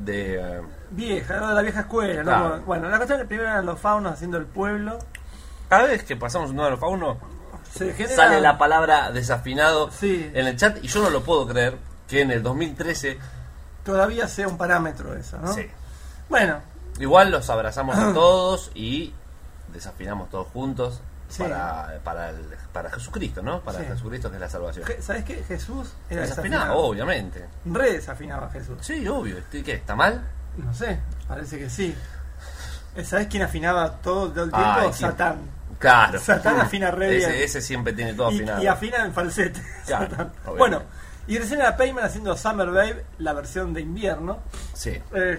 vieja, ¿no? De la vieja escuela, ¿no? Claro. Bueno, la cuestión es que primero eran los faunos haciendo el pueblo. cada vez que pasamos un número fauno Se genera... sale la palabra desafinado Sí. en el chat y yo no lo puedo creer que en el 2013 Todavía sea un parámetro eso, ¿no? sí. Bueno, Igual los abrazamos a todos y desafinamos todos juntos Sí. para Jesucristo, ¿no? Para Sí. Jesucristo, que es la salvación. ¿sabes qué? Jesús era Desafinado, desafinado. obviamente. Re desafinaba a Jesús. Sí, obvio. ¿Qué? ¿Está mal? No sé, parece que sí. ¿Sabes quién afinaba todo el tiempo? Ay, ¿quién? Satán. Claro. Satán afina re bien. Ese siempre tiene todo afinado. Y afina en falsete. Claro, Satán. obviamente. Bueno, y recién era Payman haciendo Summer Babe, la versión de invierno. Sí.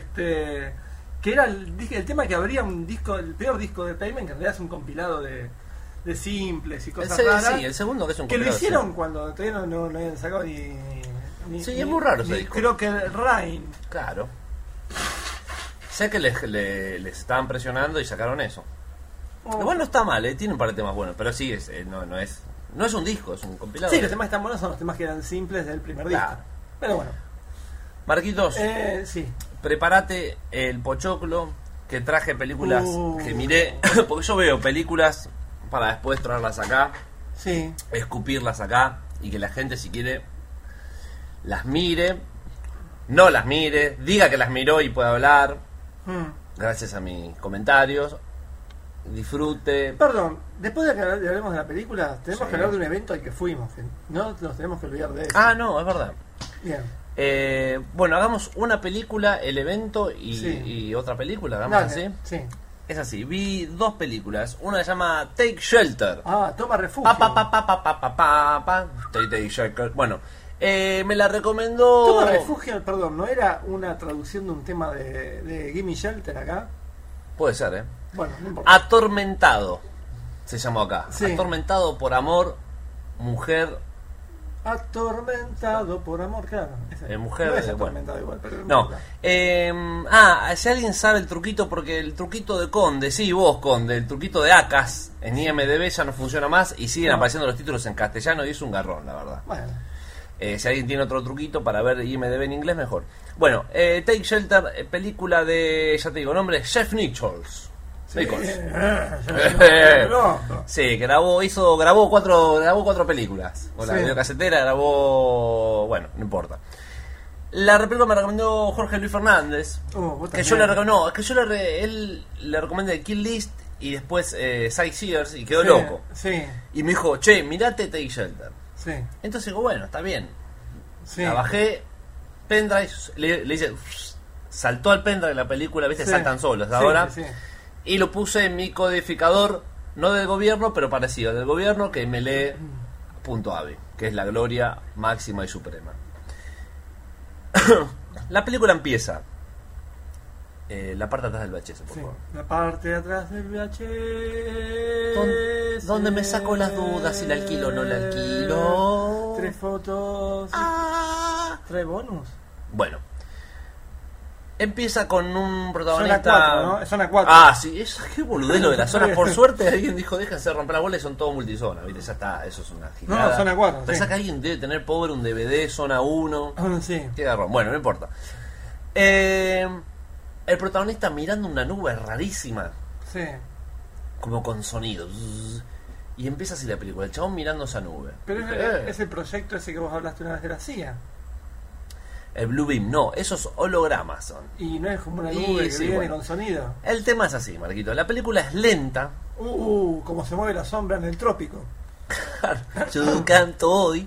Que era el tema que abría un disco, el peor disco de Payman, que en realidad es un compilado de simples y cosas raras. Sí, el segundo que es un Que lo compilado, hicieron sí. cuando todavía no habían sacado ni Sí, es muy raro ese ni disco. Creo que Rain. Claro. Sé que les estaban presionando y sacaron eso. Oh. Igual no está mal, tiene un par de temas buenos, pero sí, no es un disco, es un compilado. Sí, los temas que están buenos son los temas que eran simples del primer disco. Claro. Pero bueno. Marquitos, Sí. prepárate el pochoclo, que traje películas que miré, porque yo veo películas para después traerlas acá, Sí. escupirlas acá, y que la gente, si quiere, las mire, no las mire, diga que las miró y pueda hablar, gracias a mis comentarios, disfrute. Perdón, después de que hablemos de la película, tenemos Sí. que hablar de un evento al que fuimos. Que no nos tenemos que olvidar de eso. Ah, no, es verdad. Bien. Bueno, hagamos una película, el evento y, Sí. y otra película, hagamos Dale, así. Sí. Es así, vi dos películas, una se llama Take Shelter. Toma refugio. Take Shelter. Bueno, me la recomendó. Toma refugio, perdón, ¿no era una traducción de un tema de Gimme Shelter acá? Puede ser, Bueno, no importa. Atormentado se llamó acá. Sí. Atormentado por amor, mujer. Atormentado por amor, claro. Mujer, no es bueno. atormentado igual, pero No. importa. Si alguien sabe el truquito, porque el truquito de Conde, sí, vos Conde, el truquito de Acas en IMDB ya no funciona más y siguen No. apareciendo los títulos en castellano y es un garrón, la verdad. Bueno. Si alguien tiene otro truquito para ver IMDB en inglés, mejor. Bueno, Take Shelter, película de, ya te digo, nombre, Jeff Nichols. Nichols. No. Sí, grabó cuatro películas. Con la Sí. videocasetera grabó, bueno, no importa. La película me recomendó Jorge Luis Fernández. Vos Que también. yo le recomendé, él le recomendé Kill List y después Sightseers y quedó Sí, loco. Sí, Y me dijo, che, mirate Take Shelter. sí, Entonces digo, bueno, está bien. sí. La bajé, pendrive, le hice, saltó al pendrive la película, viste, Sí. saltan solos Sí, ahora. sí, sí. Y lo puse en mi codificador, no del gobierno, pero parecido del gobierno, que me lee .ave, que es la gloria máxima y suprema. La película empieza. La parte de atrás del VHS, por Sí, favor. la parte de atrás del VHS. ¿Dónde me saco las dudas si la alquilo o no la alquilo? 3 fotos. Ah. 3 bonus. Bueno. Empieza con un Zona protagonista. 4, ¿no? Zona 4. Ah, sí, qué boludez lo de las zonas. Por suerte alguien dijo, déjense de romper la bola y son todos multizonas, ¿viste? Ya está, eso es una gilada. No, zona 4, Pensá sí. que alguien debe tener pobre un DVD, zona 1. Sí. Qué garrón. Bueno, no importa. El protagonista mirando una nube rarísima, Sí. como con sonido. Y empieza así la película, el chabón mirando esa nube. Pero Dije, es el proyecto ese que vos hablaste una vez de la CIA. el Blue Beam, no, esos hologramas son. Y no es como una Y nube que sí, viene bueno. con sonido. El tema es así, Marquito. La película es lenta. Como se mueve la sombra en el trópico. Yo no canto hoy.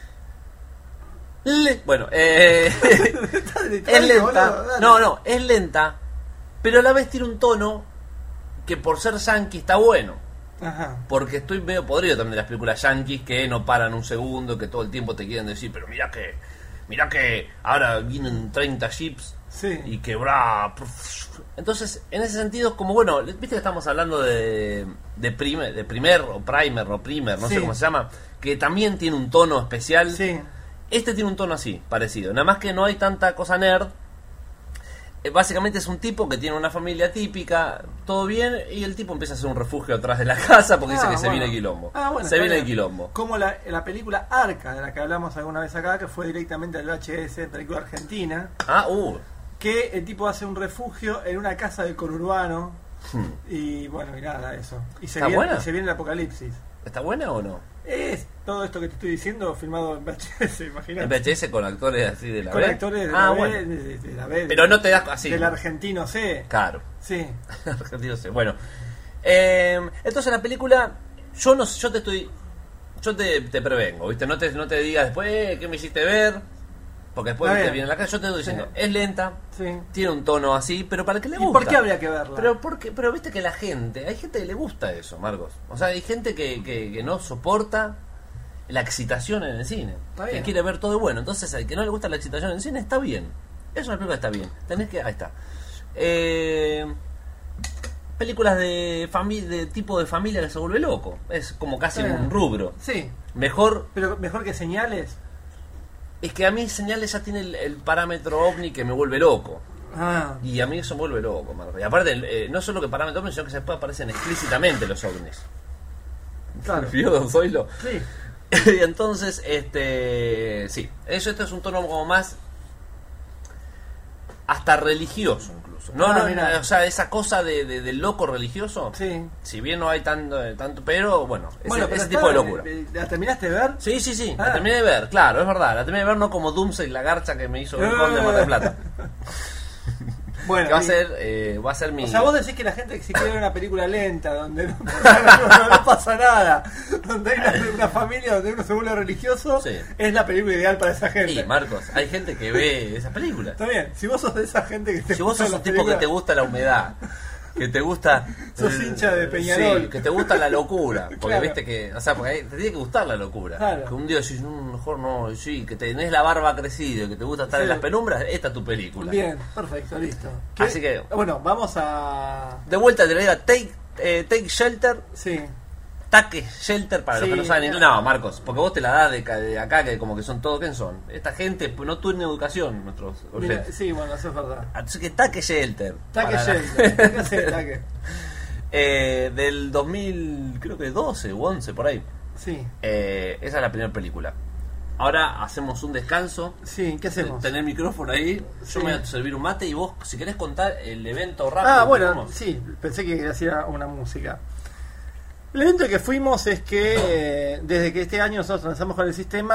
Bueno, Está es distraído, lenta. boludo, dale. No, es lenta. Pero a la vez tiene un tono que por ser yankee está bueno. Ajá. Porque estoy medio podrido también de las películas yankees que no paran un segundo, que todo el tiempo te quieren decir, pero mira que ahora vienen 30 jeeps Sí. y que bra. Entonces, en ese sentido es como, bueno, viste que estamos hablando de primer o primer, no Sí. sé cómo se llama, que también tiene un tono especial. Sí. Este tiene un tono así, parecido. Nada más que no hay tanta cosa nerd. Básicamente es un tipo que tiene una familia típica, todo bien, y el tipo empieza a hacer un refugio atrás de la casa porque dice que se bueno. viene el quilombo. Bueno, se está viene el bien. quilombo. Como la película Arca, de la que hablamos alguna vez acá, que fue directamente al VHS, película argentina, que el tipo hace un refugio en una casa del conurbano. Y bueno, y nada, eso. Y se, ¿Está buena? y se viene el apocalipsis. ¿Está buena o no? Es todo esto que te estoy diciendo filmado en VHS, El imagínate. VHS con actores así de la Con B. actores de la B, bueno. de la B, Pero no te das así. del argentino C. Claro. Sí. Argentino sí. Bueno. Entonces la película, yo te prevengo, ¿viste? No te digas después, ¿qué me hiciste ver? Porque después Está te bien. viene la cara. Yo te estoy diciendo, Sí. es lenta, Sí. tiene un tono así, pero para que le ¿Y gusta. por qué habría que verla? Pero viste que hay gente que le gusta eso, Marcos. O sea, hay gente que no soporta la excitación en el cine. Está Que bien. quiere ver todo bueno. Entonces, al que no le gusta la excitación en el cine, está bien. Es una película que está bien. Ahí está. Películas de tipo de familia que se vuelve loco. Es como casi Está bien. un rubro. Sí. Mejor. Pero mejor que Señales. Es que a mí Señales ya tiene el parámetro ovni que me vuelve loco. Ah. Y a mí eso me vuelve loco, Marco. Y aparte, no solo que parámetro ovni, sino que después aparecen explícitamente los ovnis. Claro. ¿Vio, Don Zoilo? Sí. Y entonces, sí. Esto es un tono como más hasta religioso incluso. Mirá. O sea, esa cosa de loco religioso. Sí. Si bien no hay tanto, pero bueno, Bueno, pero ese está, tipo de locura. ¿La terminaste de ver? Sí, Ah. la terminé de ver, claro, es verdad. La terminé de ver no como Doomsday la garcha que me hizo el Conde de Mar del Plata. Bueno, Que va y- a ser mi... O sea, vos decís que la gente que se quiere ver una película lenta, donde no pasa nada, donde hay una familia, donde uno se vuelve religioso, Sí. es la película ideal para esa gente. Sí, Marcos, hay gente que ve esas películas. Está bien, si vos sos de esa gente que te Si vos gustan sos un las tipo que te películas- gusta la humedad, que te gusta... Sos hincha de Peñarol. Sí, que te gusta la locura. Porque Claro. viste que... O sea, porque te tiene que gustar la locura. Claro. Que un día decís, mejor no, sí, que tenés la barba crecida, que te gusta estar Sí. en las penumbras, esta es tu película. Bien, perfecto, listo. Así que- Bueno, vamos a... De vuelta te lo digo, Take Shelter, Sí. Take Shelter para los Sí, que no saben inglés. No, Marcos, porque vos te la das de acá, que como que son todos, ¿quién son? Esta gente pues, no tiene educación, nuestros Mira, oyentes. sí, bueno, eso es verdad. Así que Take Shelter. Taque para la- Shelter. ¿Qué hace Taque? Del 2000, creo que 12 o 11, por ahí. Sí. Esa es la primera película. Ahora hacemos un descanso. Sí, ¿qué hacemos? Tener el micrófono ahí. Sí. Yo me voy a servir un mate y vos, si querés contar el evento rápido. Ah, bueno, ¿cómo? sí, pensé que hacía una música. El evento que fuimos es que desde que este año nosotros transamos con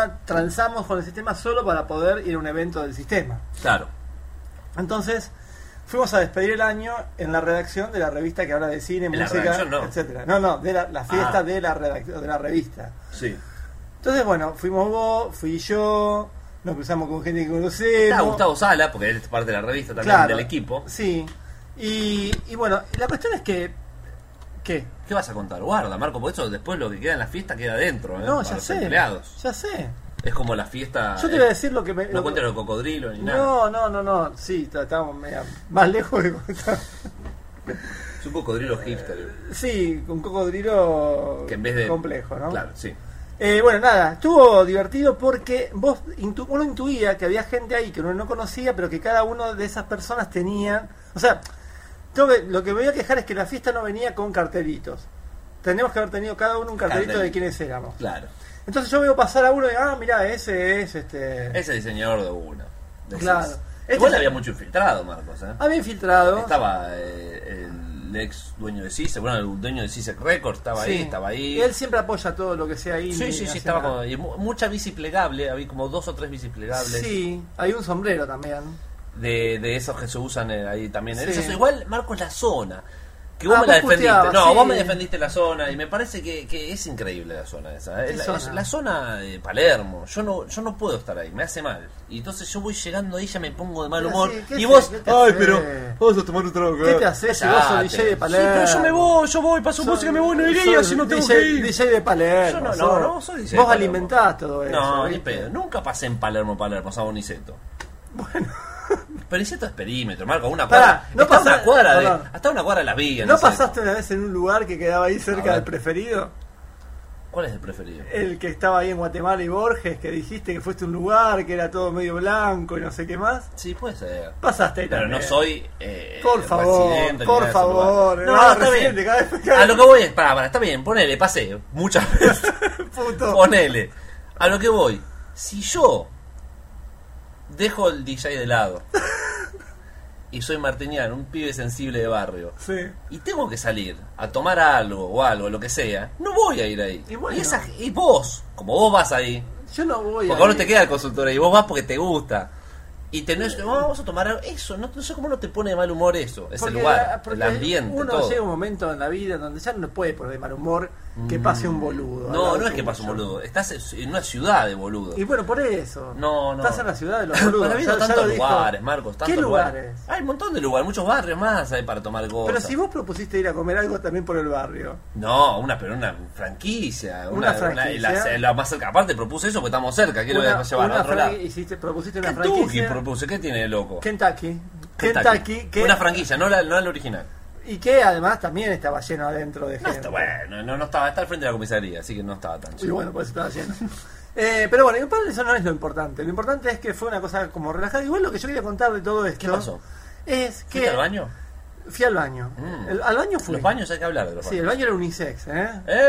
el sistema solo para poder ir a un evento del sistema. Claro. Entonces, fuimos a despedir el año en la redacción de la revista que habla de cine, ¿En la música, redacción no? etcétera. No, de la fiesta de la redacción de la revista. Sí. Entonces, bueno, fuimos vos, fui yo, nos cruzamos con gente que Está conocemos. Gustavo Sala, porque él es parte de la revista también, Claro, del equipo. Sí. Y bueno, la cuestión es que... ¿Qué? ¿Qué vas a contar? Guarda, Marco, por eso después lo que queda en la fiesta queda adentro, No, para ya los sé. empleados. Ya sé. Es como la fiesta. Yo te voy a decir lo que me... No cuentes los cocodrilos ni nada. No. Sí, estábamos más lejos de contar. Es un cocodrilo hipster. Sí, un cocodrilo Que en vez de. complejo, ¿no? Claro, sí. Bueno, nada, estuvo divertido porque uno intuía que había gente ahí que uno no conocía, pero que cada uno de esas personas tenía... O sea, lo que me voy a quejar es que la fiesta no venía con cartelitos. Tenemos que haber tenido cada uno un cartelito de quiénes éramos. Claro. Entonces yo veo pasar a uno y mirá, ese es Ese diseñador de una. Claro. Igual había mucho infiltrado, Marcos. Había infiltrado. Estaba el ex dueño de CISEC, bueno, el dueño de CISEC Records estaba ahí. Y él siempre apoya todo lo que sea ahí. Sí, estaba como, y mucha bici plegable, había como 2 o 3 bici plegables. Sí, hay un sombrero también. De esos que se usan ahí también. Sí. Eso, igual, Marcos, la zona. Que vos me vos la defendiste. puteabas, No, sí. vos me defendiste la zona y me parece que es increíble la zona esa. Es la zona de Palermo. Yo no puedo estar ahí, me hace mal. Y entonces yo voy llegando ahí, ya me pongo de mal humor. Sí, Y vos, ¿qué te hace? vamos a tomar un trago. ¿Qué te haces si vos sos DJ de Palermo? Sí, pero yo voy, paso música, me voy, no iría si no tengo DJ, que ir. DJ de Palermo. Yo no soy DJ de Vos Palermo. alimentás todo eso. No, ni ¿viste? pedo. Nunca pasé en Palermo, San Boniceto. Bueno. Pero Niceto es perímetro, Marco, una Pará, cuadra. no Está pasa- una cuadra perdón. hasta una cuadra de las vías. ¿No Niceto. pasaste una vez en un lugar que quedaba ahí A cerca ver. del preferido? ¿Cuál es el preferido? El que estaba ahí en Guatemala y Borges, que dijiste que fuiste a un lugar que era todo medio blanco y no sé qué más. Sí, puede ser. Pasaste ahí Pero también. no soy Por favor, residente ni por nada de ese favor. lugar. No, está residente, bien. cada vez que- A lo que voy es, para, está bien, ponele, pasé muchas veces. Puto. Ponele. A lo que voy. Si yo dejo el DJ de lado y soy martiniano, un pibe sensible de barrio, Sí. y tengo que salir a tomar algo o algo, lo que sea, no voy a ir ahí. Y bueno. Y vos, como vos vas ahí, Yo no voy porque ahora ahí. te queda el consultorio y vos vas porque te gusta. Y tenés, vamos a tomar algo. Eso, no sé cómo no te pone de mal humor eso. Es Porque el lugar, porque el ambiente, uno todo. llega un momento en la vida donde ya no puede poner de mal humor que pase un boludo. No, no es que pase un boludo. Estás en una ciudad de boludo. Y bueno, por eso. No. Estás en la ciudad de los boludos. Pero habiendo Ya- ya tantos lo dijo. lugares, Marcos. Tantos ¿Qué lugares? Hay un montón de lugares, muchos barrios más hay para tomar cosas. Pero si vos propusiste ir a comer algo también por el barrio. No, pero una franquicia. Una franquicia. La más cerca. Aparte propuse eso porque estamos cerca. Quiero llevar a otro lado. Propusiste una Kentucky franquicia. propuse. ¿Qué tiene de loco? Kentucky. Kentucky. Que, Una franquicia, no la original. y que además también estaba lleno adentro de No gente. está bueno, no estaba, está al frente de la comisaría, así que no estaba tan Y chido. bueno, pues estaba lleno. Pero bueno, igual eso no es lo importante. Lo importante es que fue una cosa como relajada. Igual lo que yo quería contar de todo esto ¿Qué pasó? es que ¿Fuiste al baño? fui al baño. Al baño fui. Los baños hay que hablar de los Sí, el baños. baño era unisex, ¿eh?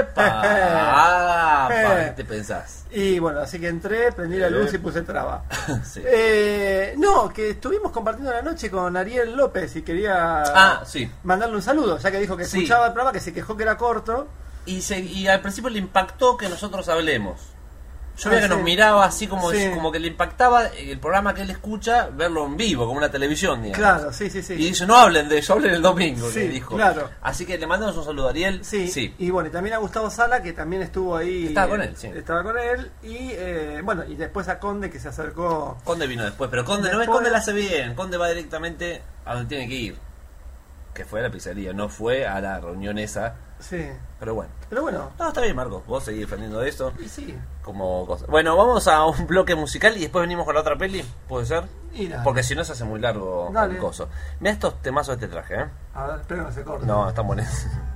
¡Epa! ¿Qué te pensás? Y bueno, así que entré, prendí la luz y puse traba. Sí. No, que estuvimos compartiendo la noche con Ariel López y quería Sí. mandarle un saludo, ya que dijo que Sí. escuchaba el programa, que se quejó que era corto. Y al principio le impactó que nosotros hablemos. Yo veía que Sí. nos miraba así como, Sí. como que le impactaba el programa que él escucha, verlo en vivo, como una televisión, digamos. Claro, sí. Y dice, no hablen de eso, hablen el domingo, Sí, le dijo. claro. Así que le mandamos un saludo a Ariel. Sí. Y bueno, y también a Gustavo Sala, que también estuvo ahí. Estaba con él, sí. Estaba con él. Y bueno, y después a Conde, que se acercó. Conde vino después, pero Conde no es Después- Conde la hace bien. Conde va directamente a donde tiene que ir, que fue a la pizzería, no fue a la reunión esa. Sí. Pero bueno. Pero bueno, No, está bien, Marcos. Vos seguís defendiendo eso y sí. como cosa. Bueno, vamos a un bloque musical y después venimos con la otra peli. ¿Puede ser? Y dale. Porque si no se hace muy largo Dale. el coso. Mira estos temazos de este traje, ¿eh? A ver, espero que no se corte. No, están buenos.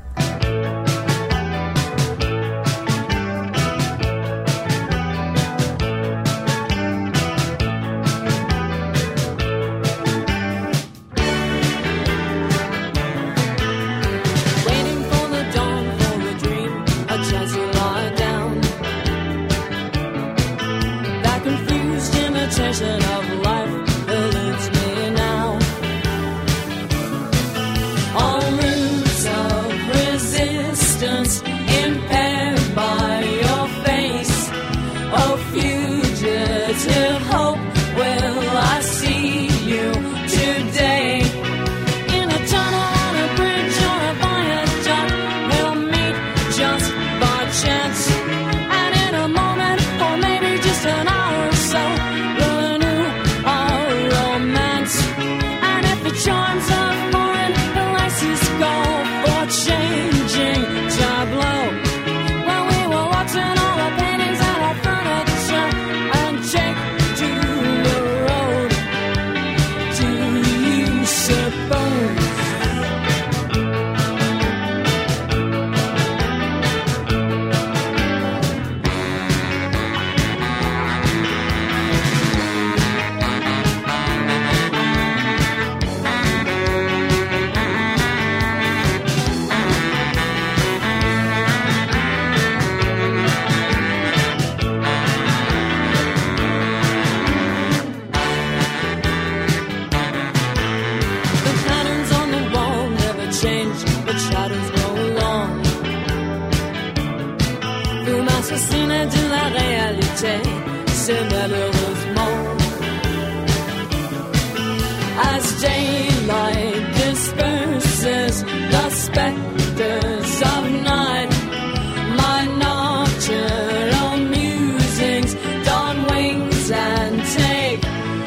Waiting for the dawn for a dream, a chance to lie down. That confused imitation of life eludes me now. All roots of resistance fasciné de la réalité, c'est malheureusement. As daylight disperses the specters of night, my nocturnal musings don wings and take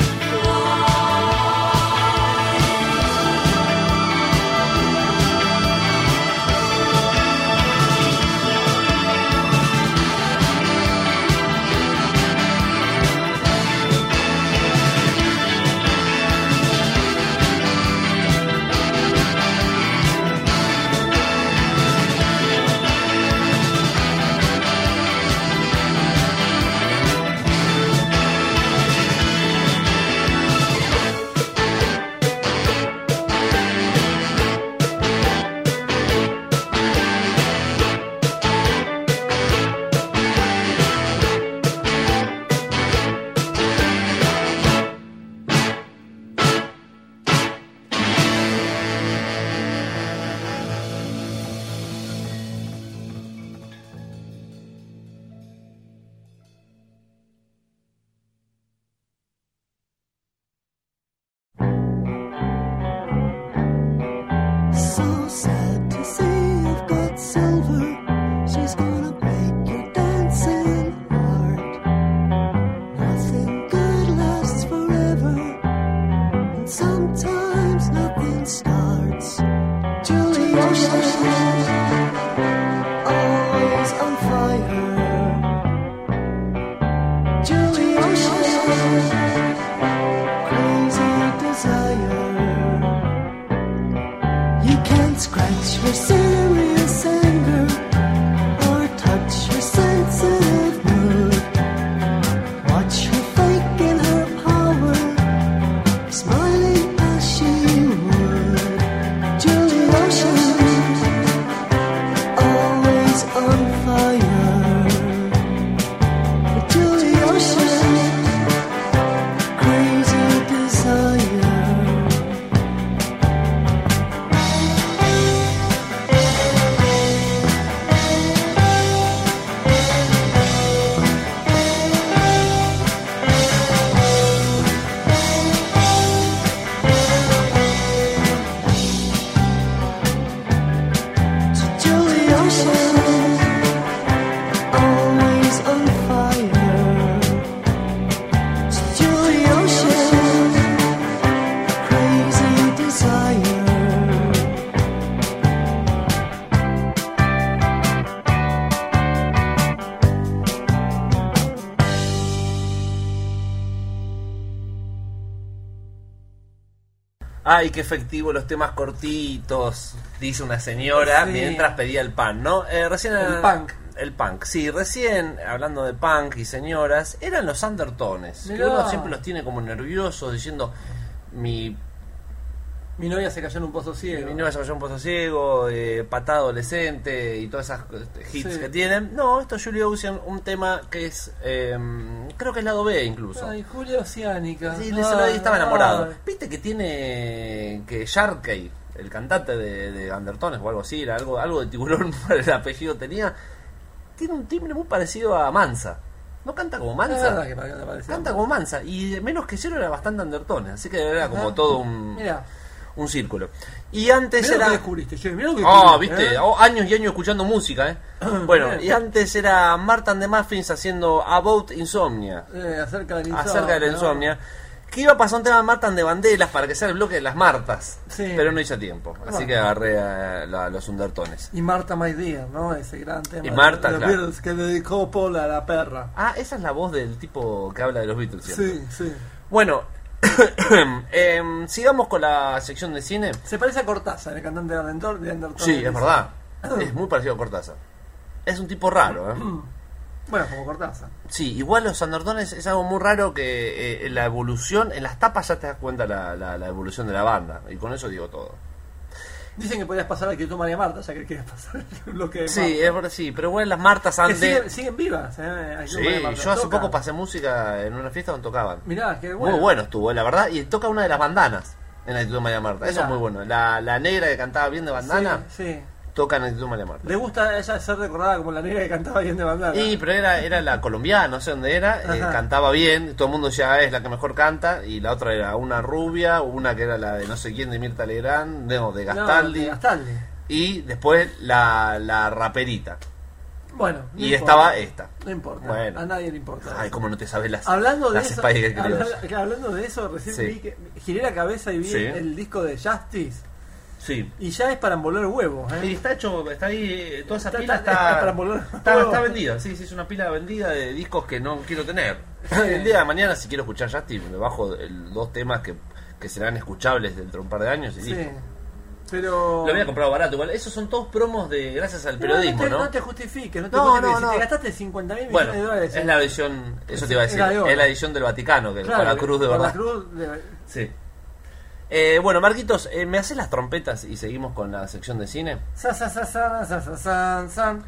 So sad to see you've got silver. She's gonna break your dancing heart. Nothing good lasts forever, and sometimes nothing starts. Julie Ocean, always on fire. Julie Ocean, crazy desire. You can't scratch her serious anger or touch her sensitive mood. Watch her faking her power, smiling as she would. Julie Ocean, always on fire. Julie Ocean, crazy desire. Julie Ocean, always on fire. Julie Ocean, crazy desire. Ay, qué efectivo los temas cortitos, dice una señora Sí. mientras pedía el pan, ¿no? Recién El punk. El punk, sí, recién hablando de punk y señoras, eran los Undertones, que Mirá. uno siempre los tiene como nerviosos diciendo mi Mi novia se cayó en un pozo ciego. novia se cayó un pozo ciego, patada adolescente y todas esas hits Sí. que tienen. No, esto es Julie Ocean, un tema que es, creo que es lado B incluso. Ay, Julia Oceánica. Sí, estaba enamorado. Ay. Viste que tiene que Sharkey, el cantante de Undertones o algo así, era algo de tiburón por el apellido tenía. Tiene un timbre muy parecido a Mansa. No canta como La verdad Mansa. que me pareció. Canta como Mansa. Y menos que cero era bastante Undertones. Así que era como todo Mira, un círculo. Y antes mirá lo era. que descubriste, che, mirá lo que Ah, descubriste, viste, ¿eh? años y años escuchando música, Bueno, Bien. y antes era Marta and the Muffins haciendo About Insomnia. Acerca del insomnio. Acerca de la ¿no? insomnia. Que iba a pasar un tema de Marta de Banderas para que sea el bloque de las Martas. Sí. Pero no hice tiempo. Así Bueno. que agarré a los Undertones. Y Marta My Dear, ¿no? Ese gran tema. Y Marta, de claro. Beatles que le dedicó Paul a la perra. Ah, esa es la voz del tipo que habla de los Beatles. ¿cierto? Sí, sí. Bueno, sigamos con la sección de cine. Se parece a Cortázar, el cantante de Undertones. Sí, es verdad. Es muy parecido a Cortázar. Es un tipo raro, Bueno, como Cortázar. Sí, igual los Undertones es algo muy raro que la evolución, en las tapas ya te das cuenta la evolución de la banda. Y con eso digo todo. Dicen que podías pasar a que tú María Marta, ya que quieres pasar lo que Sí, es verdad, sí, pero bueno, las Martas que antes. siguen vivas, Actitud Sí, María Marta. yo hace Tocan. poco pasé música en una fiesta donde tocaban. Mirá, qué bueno. Muy bueno estuvo, la verdad. Y toca una de las bandanas en la actitud de María Marta. Eso Mirá. es muy bueno. La negra que cantaba bien de bandana, Sí, sí. tocan Actitud María Marta. Le gusta a ella ser recordada como la negra que cantaba bien de bandana. Y pero era la colombiana, no sé dónde era, Ajá. cantaba bien, todo el mundo decía es la que mejor canta, y la otra era una rubia, una que era la de no sé quién, de Mirta Legrand, no, de Gastaldi, No, de Gastaldi. y después la raperita, Bueno, no y importa. estaba esta. No importa, Bueno. a nadie le importa. Ay, cómo no te sabes las Hablando de las eso, Spice Girls. hablando de eso, recién Sí. vi que giré la cabeza y vi Sí. el disco de Justice Sí. y ya es para envolver huevos, ¿eh? Y está hecho, está ahí, toda esa Está- pila está está, para envolver está huevos. vendida, sí, es una pila vendida de discos que no quiero tener. El día de mañana, si quiero escuchar Justin, me bajo dos temas que serán escuchables dentro de un par de años y Sí, listo. pero... Lo había comprado barato, igual. Esos son todos promos de gracias al periodismo, ¿no? No te justifiques, no te No, justifiques. no, Si te no. gastaste 50 mil Bueno, millones de dólares... es la edición, eso te iba a decir, Era de oro. es la edición del Vaticano, que Claro, con la cruz de con verdad. la cruz de- Sí. Bueno, Marquitos, ¿me haces las trompetas y seguimos con la sección de cine? Sa, sa, sa, sa, sa, sa, san, san.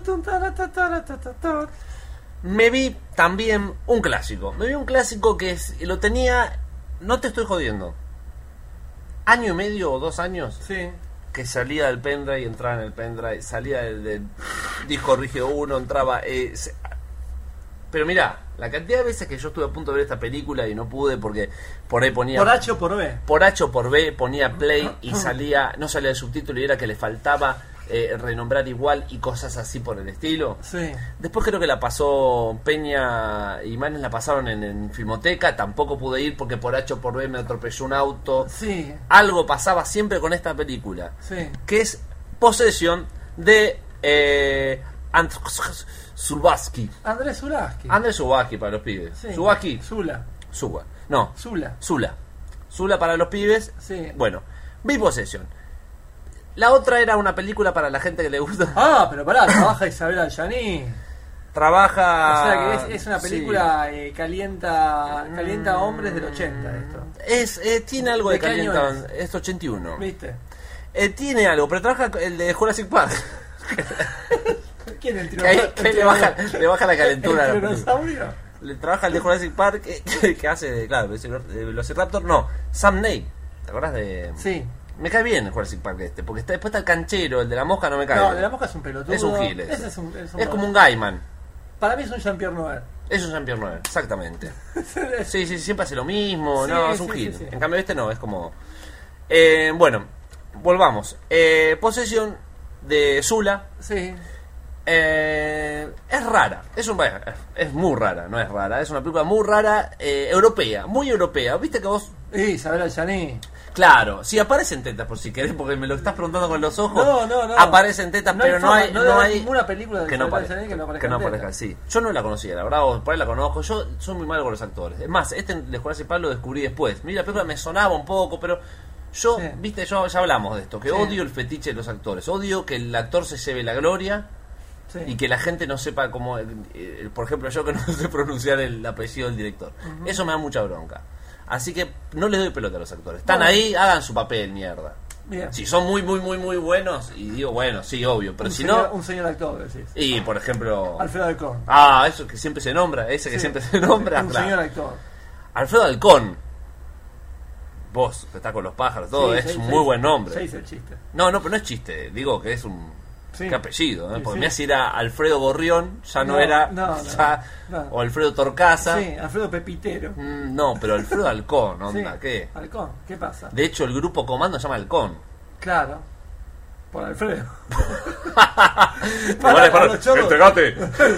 Me vi también un clásico. Me vi un clásico que lo tenía, no te estoy jodiendo, año y medio o 2 años Sí. que salía del pendrive y entraba en el pendrive, salía del disco rígido 1, entraba... pero mirá, la cantidad de veces que yo estuve a punto de ver esta película y no pude porque por ahí ponía... Por H o por B. Por H o por B ponía play y salía, no salía el subtítulo y era que le faltaba renombrar igual y cosas así por el estilo. Sí. Después creo que la pasó Peña y Manes, la pasaron en Filmoteca, tampoco pude ir porque por H o por B me atropelló un auto. Sí. Algo pasaba siempre con esta película, Sí. que es Possession de Zulbasky. Andrés Zulaski. Andrés Zulbasky para los pibes. Sí. Zulbasky. Zula. Suba. No, Zula. Zula para los pibes. Sí. Bueno, vi Possession. La otra era una película para la gente que le gusta. Ah, pero pará, trabaja Isabel Aljaní. Trabaja. O sea que es una película calienta hombres del 80 esto. Es tiene algo de ¿De qué año calienta. Es 81. ¿Viste? Tiene algo, pero trabaja el de Jurassic Park. ¿Quién es el Que ahí le baja la calentura. a la ¿El película. dinosaurio? Le trabaja el de Jurassic Park que hace de, claro, de Velociraptor. No, Sam Neill. ¿Te acuerdas de.? Sí. Me cae bien el Jurassic Park porque después está el canchero, el de la mosca no me cae. No, bien. de la mosca es un pelotudo. Es un gil. ese. Ese es un Es como un Gaiman. Para mí es un Jean-Pierre Noir. Es un Jean-Pierre Noir, exactamente. Sí, siempre hace lo mismo. Sí, No, es un sí, gil. sí, sí. En cambio, este no, es como. Bueno, volvamos. Posesión de Zula. Sí. Es rara. Es muy rara, no es rara. Es una película muy rara, europea, muy europea. ¿Viste que vos.? Isabel Aljaní. Claro, sí aparecen tetas por si querés, porque me lo estás preguntando con los ojos. No. Aparecen tetas, No hay pero forma, no no hay hay ninguna película de que no Isabel aparezca, Aljaní que no aparezca que no en aparezca, tetas. sí. Yo no la conocía, la verdad, por ahí la conozco. Yo soy muy malo con los actores. Es más, de Jurassic Park lo descubrí después. Mira, la película me sonaba un poco, pero yo, Sí. viste, ya hablamos de esto, que Sí. odio el fetiche de los actores. Odio que el actor se lleve la gloria Sí. y que la gente no sepa cómo, por ejemplo, yo que no sé pronunciar el apellido del director. Eso me da mucha bronca. Así que no les doy pelota a los actores. Están Bueno. ahí, hagan su papel, mierda. Bien. Si son muy buenos, y digo, bueno, sí, obvio, pero un si señor, no... un señor actor, decís. Y, por ejemplo... Alfredo Alcón. eso que siempre se nombra, ese que Sí. siempre se nombra. Un claro. señor actor. Alfredo Alcón. Vos, que está con los pájaros, todo, Sí, es se- un se muy hizo- buen Se nombre. hizo el chiste. No, pero no es chiste, digo que es un... Sí. Qué apellido, ¿eh? Sí, Porque sí. me hace ir a Alfredo Gorrión, ya no, No, era... no, ya- no. O Alfredo Torcaza. Sí, Alfredo Pepitero. No, pero Alfredo Alcón, onda, Sí. ¿qué? Alcón, ¿qué pasa? De hecho, el grupo comando se llama Halcón. Claro. Por Alfredo. Para, los chorros. entregate.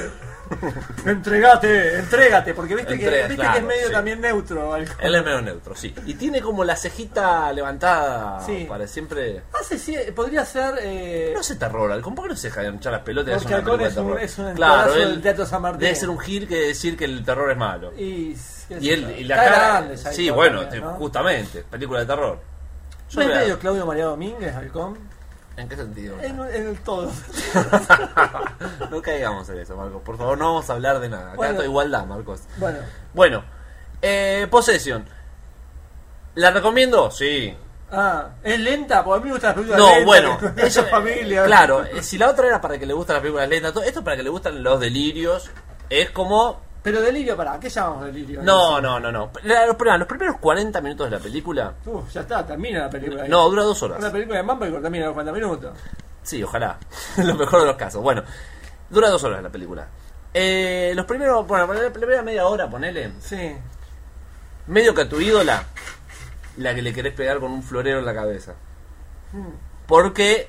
Entrégate, porque viste, Entrega, que claro, es medio sí. también neutro. Alcón. Él es medio neutro, sí. Y tiene como la cejita levantada Sí. para siempre... Podría ser. No hace terror, Halcón, ¿por qué no se deja de echar las pelotas? Porque una Halcón película es de un- terror? es un Claro, actorazo él del Teatro San Martín. debe ser un gil que decir que el terror es malo. Y Y la está cara... grande ya, sí, Halcón bueno, también, ¿no? justamente, película de terror. Yo ¿No es veo- medio Claudio María Domínguez, Halcón? ¿En qué sentido? En el todo. No caigamos en eso, Marcos. Por favor, no vamos a hablar de nada. Acá Bueno. todo igualdad, Marcos. Bueno. Bueno, Possession. ¿La recomiendo? Sí. Es lenta, porque a mí me gustan las películas No, lentas, bueno, que eso, familia. claro, si la otra era para que le gustan las películas lentas, esto es para que le gustan los delirios, es como... Pero delirio, ¿qué llamamos delirio? No. Los primeros 40 minutos de la película, Ya está, termina la película. ahí. no, dura 2 horas. Una película de Mamba y termina en los 40 minutos. Sí, ojalá. Lo mejor de los casos. Bueno, dura 2 horas la película. Los primeros, bueno, la primera media hora, ponele. Sí. Medio que a tu ídola, la que le querés pegar con un florero en la cabeza. Porque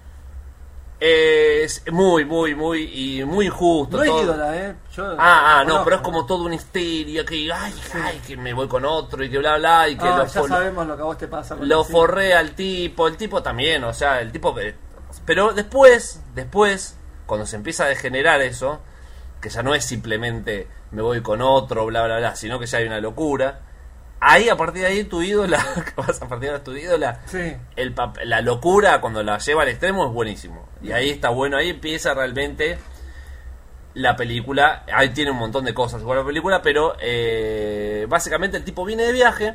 es muy injusto. No es todo. ídola, Yo No, conozco. pero es como toda una histeria que, que me voy con otro y que bla, bla, y que Ya sabemos lo que a vos te pasa. con lo el cine. forrea al tipo, el tipo también, o sea, el tipo que... Pero después, cuando se empieza a degenerar eso, que ya no es simplemente me voy con otro, bla, bla, bla, sino que ya hay una locura, ahí, a partir de ahí, tu ídola, que vas a partir de tu ídola, Sí. la locura, cuando la lleva al extremo, es buenísimo. Y ahí está bueno, ahí empieza realmente la película. Ahí tiene un montón de cosas igual la película, pero básicamente el tipo viene de viaje,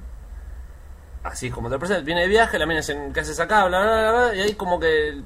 así es como te lo presenta, viene de viaje, la mina dice, ¿qué haces acá? Bla, bla, bla, bla, y ahí como que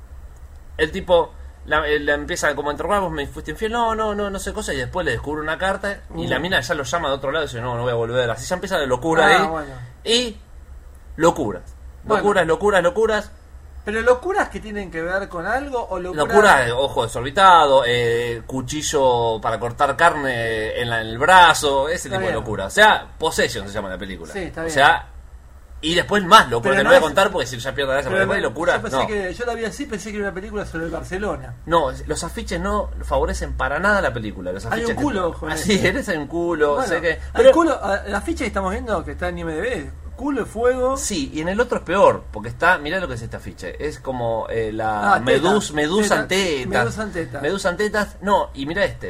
el tipo la empieza como a interrogar, vos me fuiste infiel, no sé cosa, y después le descubre una carta y la mina ya lo llama de otro lado y dice, no voy a volver, así ya empieza la locura ahí. Bueno. Y locuras, Bueno. locuras. ¿Pero locuras que tienen que ver con algo o locuras? Locura, ojo desorbitado, cuchillo para cortar carne en el brazo, ese Está tipo de bien. locura. O sea, Possession se llama la película. Sí, está o bien. sea, y después más locura, Pero que no no voy a es- contar porque si ya pierdo la gracia, pero después hay locura. Yo pensé No. que yo la vi así, pensé que era una película sobre el Barcelona. No, los afiches no favorecen para nada la película. Los Hay afiches un culo, joder. Así eres, hay un culo, Bueno, sé que... el Pero, culo, la ficha que estamos viendo que está en IMDb, culo y fuego. sí, y en el otro es peor, porque está, mirá lo que es este afiche, es como la Teta. Medusa en Teta. tetas. Medusa en tetas. Medusa en tetas, no, y mira este,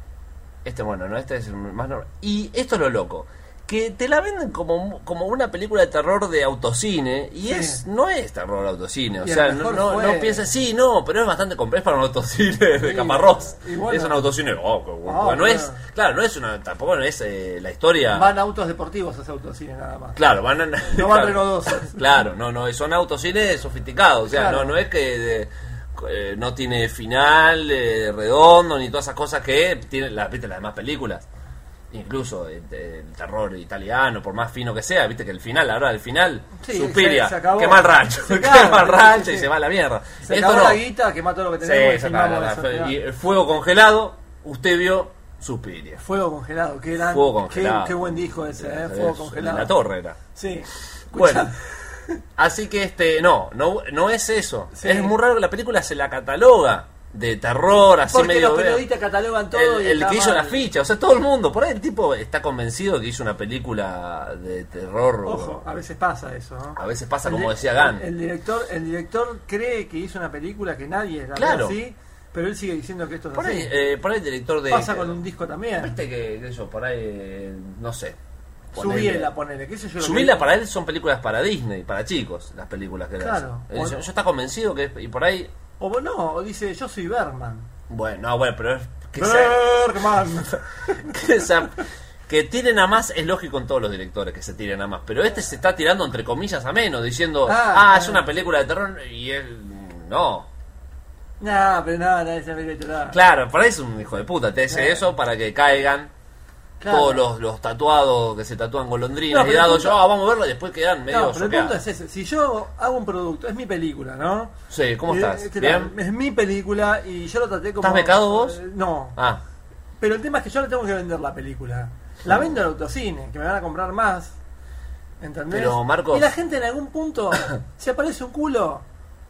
bueno, no, este es el más normal. Y esto es lo loco, que te la venden como una película de terror de autocine, y Sí. no es terror de autocine, o Y a sea, lo mejor no fue. pienses, sí, no, pero es bastante es para un autocine de Sí, Caparrós, y bueno. es un autocine, qué bueno. Ah, No es, bueno. claro, no es tampoco no es la historia... Van autos deportivos a ese autocine nada más. Claro, van No van claro. renodosos. Claro, no, son autocines sofisticados, o sea, Claro. no es que no tiene final redondo ni todas esas cosas que tienen viste las demás películas. Incluso el terror italiano, por más fino que sea, viste que el final, la verdad, el final, Sí, Suspiria, se acabó. quema el rancho, Se acaba, quema el rancho sí, y sí. se va a la mierda. Se Esto acabó no. la guita, quemá todo lo que Sí, tenemos y se filmamos acaba, eso, y mirá. el fuego congelado, usted vio Suspiria. Fuego congelado, qué gran, Fuego congelado. Qué buen disco ese, Fuego congelado. La torre era. Sí. Bueno, así que no es eso. Sí. Es muy raro que la película se la cataloga de terror, así Porque medio... los periodistas catalogan todo y el está que hizo mal. la ficha, o sea, todo el mundo. Por ahí el tipo está convencido de que hizo una película de terror. Ojo, a veces pasa eso, ¿no? A veces pasa, El como di- decía Gunn. El director cree que hizo una película que nadie la ve Claro. así, pero él sigue diciendo que esto es Por así. ahí, por ahí el director de... Pasa con un disco también. Viste que yo, por ahí, no sé. Subiela, ponele, qué sé yo. lo Subirla que- para él son películas para Disney, para chicos, las películas que él Claro. hace. O no. Yo está convencido que y por ahí, O no, o dice, yo soy Bergman. bueno, pero es que Bergman. que tiren a más es lógico en todos los directores que se tiren a más, pero este se está tirando entre comillas a menos, diciendo, es una película de terror y él no. Nah, pero nada, esa película. Claro, por ahí es un hijo de puta, te dice eso para que caigan Claro. todos los tatuados que se tatúan golondrinas No, y pero el dados, punto- vamos a verlo y después quedan medio No, pero el punto choqueados. es ese. Si yo hago un producto, es mi película, ¿no? Sí, ¿cómo estás? ¿Qué tal? ¿Bien? Es mi película y yo lo traté como... ¿Estás becado vos? No. Ah, Pero el tema es que yo le tengo que vender la película. La vendo al autocine, que me van a comprar más. ¿Entendés? Pero, Marcos- Y la gente en algún punto, si aparece un culo,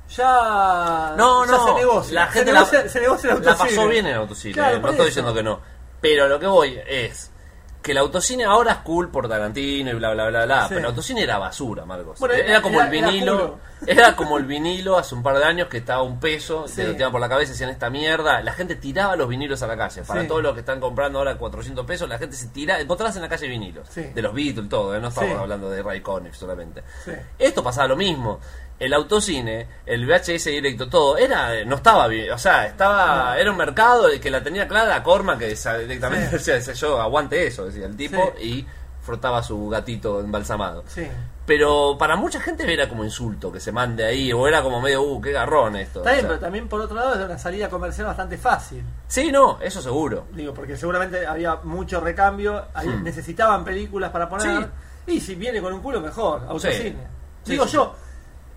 ya, No, ya no, se negocia. la gente se negocia el la autocine. pasó bien en el autocine, Claro, no por estoy eso. diciendo que no. Pero lo que voy es que el autocine ahora es cool por Tarantino y bla bla bla bla, Sí. pero el autocine era basura, Marcos. Bueno, era como el era vinilo, culo. era como el vinilo hace un par de años que estaba un peso, Sí. te lo tiraban por la cabeza y decían esta mierda, la gente tiraba los vinilos a la calle. Para Sí. todos los que están comprando ahora 400 pesos, la gente se tira, encontrás en la calle vinilos, Sí. de los Beatles, todo, no estamos Sí. hablando de Ray Conniff solamente. Sí. Esto pasaba lo mismo. El autocine, el VHS directo, todo, no estaba bien, o sea, era un mercado que la tenía clara Corman, que directamente Sí. decía, yo aguante eso, decía el tipo, Sí. y frotaba su gatito embalsamado. Sí. Pero para mucha gente era como insulto que se mande ahí, o era como medio, qué garrón esto. Está bien, o sea. pero también por otro lado es una salida comercial bastante fácil. Sí, no, eso seguro. Digo, porque seguramente había mucho recambio, ahí necesitaban películas para poner. Sí. Y si viene con un culo, mejor, autocine. Sí. Digo Sí, yo,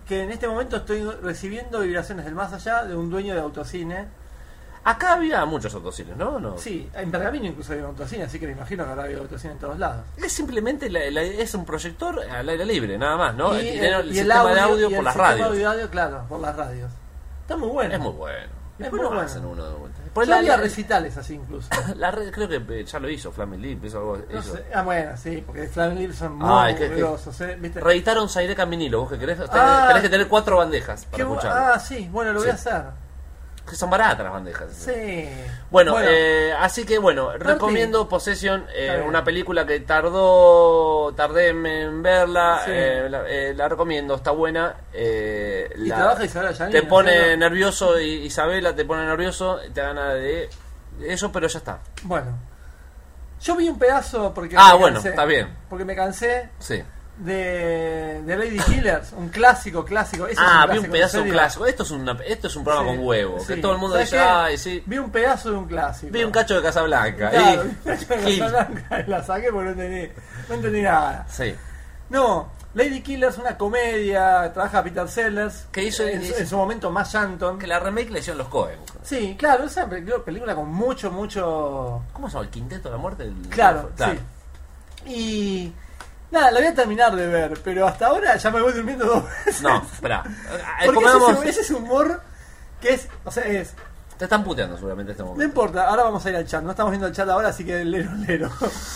que en este momento estoy recibiendo vibraciones del más allá de un dueño de autocine. Acá había muchos autocines, ¿no? ¿No? Sí, en Pergamino incluso había un autocine, así que me imagino que habrá habido autocine en todos lados. Es simplemente es un proyector al aire libre, nada más, ¿no? Y Tiene el y sistema de audio y por el las sistema radios. de audio, claro, por las radios. Está muy bueno. Es muy bueno. Es Después muy no bueno. hacen uno de vuelta. Yo Pues había recitales así incluso. la red creo que ya lo hizo Flaming Lip, hizo algo. No hizo. sé. Ah, bueno, sí, porque Flaming Lips son muy Ay, que- grosos, ¿viste? Reeditaron Saireka en vinilo, vos que querés, Ah. tenés que tener 4 bandejas para Qué bu- escuchar. Ah, sí, bueno, lo voy a Sí. hacer. Que son baratas las bandejas. Sí. Bueno, así que bueno, Martín. recomiendo Possession, Está bien. una película que tardé en verla, Sí. la recomiendo, está buena. Y trabaja Isabela Giannini, te pone ¿no? nervioso, Isabela te pone nervioso, te da ganas de eso, pero ya está. Bueno. Yo vi un pedazo porque Ah, me bueno, cansé. está bien. Porque me cansé Sí. de Lady Killers, un clásico. Eso es Vi un clásico, pedazo en de un serio. clásico. Esto es un programa Sí, con huevo. sí. Que todo el mundo ¿Sabes dice, qué? ay, sí. Vi un pedazo de un clásico. Vi un cacho de Casablanca. Claro, y- vi un cacho de Gil. Casablanca y la saqué porque no entendí nada. Sí. No, Lady Killers, una comedia, trabaja Peter Sellers. Que hizo- en su momento más Shanton. Que la remake le hicieron los Coen. Sí, claro, esa película con mucho. ¿Cómo se llama? ¿El Quinteto de la Muerte? Claro, sí. Y nada, la voy a terminar de ver, pero hasta ahora ya me voy durmiendo 2 veces. No, espera. Porque ese es humor que es, o sea, es, Te están puteando seguramente en este no momento. importa, ahora vamos a ir al chat, no estamos viendo el chat ahora, así que lero.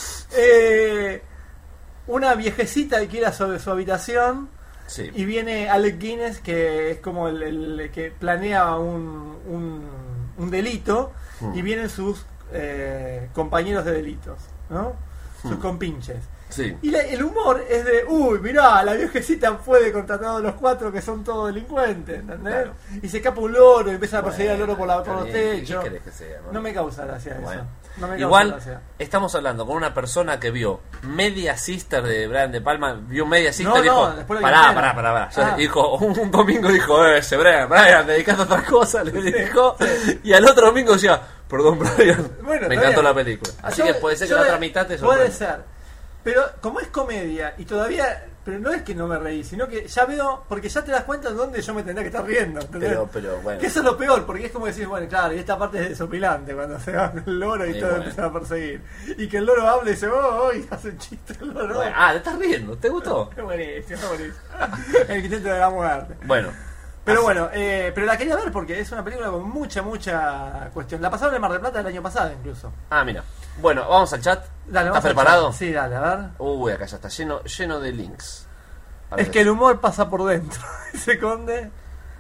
Una viejecita que quiera sobre su habitación Sí. y viene Alec Guinness, que es como el que planea un delito, y vienen sus compañeros de delitos, ¿no? Sus compinches. Sí. Y el humor es de, uy, mirá, la viejecita puede contra todos los 4 que son todos delincuentes, ¿entendés? Claro. Y se escapa un loro y empieza a perseguir al loro por Está los bien. techos. ¿Qué querés que sea, No me causa gracia eso. Bueno. No me causa Igual gracia. estamos hablando con una persona que vio Media Sister de Brian De Palma, vio Media Sister No, y dijo, no, después la vi entera. pará. Ah. Dijo, un domingo dijo, ese Brian, dedicate a otras cosas, le dijo, y al otro domingo decía, perdón Brian, Bueno, me está encantó bien. la película. Así Yo- que puede ser que yo la otra mitad te puede sorprenda. ser. Pero como es comedia y todavía, pero no es que no me reí, sino que ya veo, porque ya te das cuenta de dónde yo me tendría que estar riendo, ¿entendés? Pero bueno. Que eso es lo peor, porque es como decir, bueno, claro, y esta parte es desopilante cuando se va el loro y Sí, todo bueno. empieza a perseguir. Y que el loro habla y dice, oh, y hace un chiste el loro. Bueno, te estás riendo, ¿te gustó? Qué buenísimo, qué buenísimo. El quinteto de la muerte. Bueno. Pero así- bueno, pero la quería ver porque es una película con mucha cuestión. La pasaron en Mar del Plata el año pasado incluso. Ah, mira. Bueno, vamos al chat. Dale, ¿Estás vamos a preparado? echar. Sí, dale, a ver. Uy, acá ya está lleno de links. Es Parece. que el humor pasa por dentro, ese conde.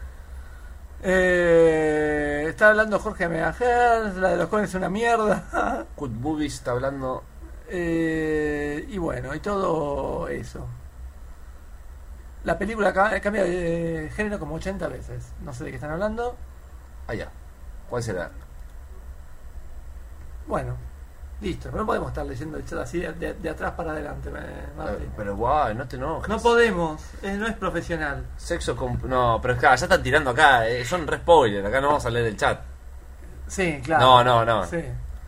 Está hablando Jorge Megahertz, la de los cones es una mierda. Good Movies está hablando. Y bueno, y todo eso. La película cambia de género como 80 veces. No sé de qué están hablando. Allá. ¿Cuál será? Bueno, listo. No podemos estar leyendo el chat así de atrás para adelante, Martín. Pero guau, no te enojes. No podemos, no es profesional. Sexo con... No, pero es que ya están tirando acá. Son re spoiler. Acá no vamos a leer el chat. Sí, claro. No. Sí.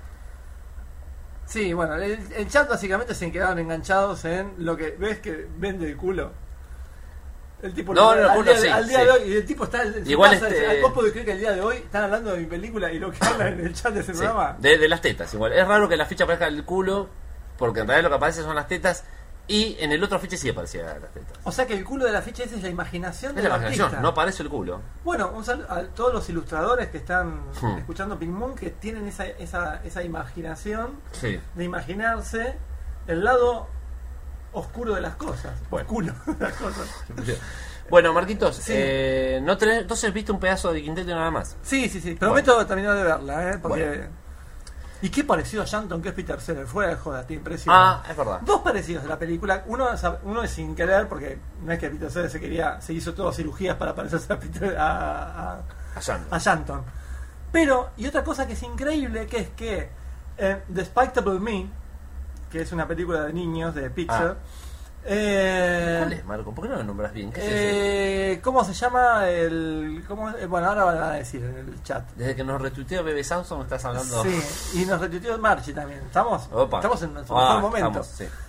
Sí, bueno, el chat básicamente se quedaron enganchados en lo que ves que vende el culo. El tipo No, al, no, el culo día, sí, al día sí. de hoy, y el tipo está en su Igual casa, este- vos podés creer que el día de hoy están hablando de mi película y lo que hablan en el chat de ese Sí, programa. de las tetas igual. Es raro que en la ficha aparezca el culo, porque en realidad lo que aparece son las tetas, y en el otro afiche sí aparecía las tetas. O sea que el culo de la ficha esa es la imaginación Es del la imaginación, artista. no aparece el culo. Bueno, un saludo a todos los ilustradores que están Hmm. escuchando Pink Moon, que tienen esa imaginación Sí. de imaginarse el lado oscuro de las cosas. Bueno. Oscuro de las cosas. Bueno, Marquitos, Sí. no tenés, entonces viste un pedazo de Quinteto y nada más. Sí. Prometo terminar de verla, porque... ¿Y qué parecido a Shanton que es Peter Sellers? Fuera de joda, te impresiona. Ah, es verdad. Dos parecidos de la película. Uno es sin querer, porque no es que Peter Sellers se hizo todas cirugías para parecerse a Shanton. Pero, y otra cosa que es increíble, que es que Despicable Me, que es una película de niños de Pixar, ¿Cuál es, Marco? ¿Por qué no lo nombras bien? ¿Qué es eso? ¿cómo se llama? Bueno, ahora van a decir en el chat. Desde que nos retuiteó Bebe Samson estás hablando... Sí, y nos retuiteó Marchi también. Estamos Opa. en nuestro Ah, mejor momento. estamos, sí.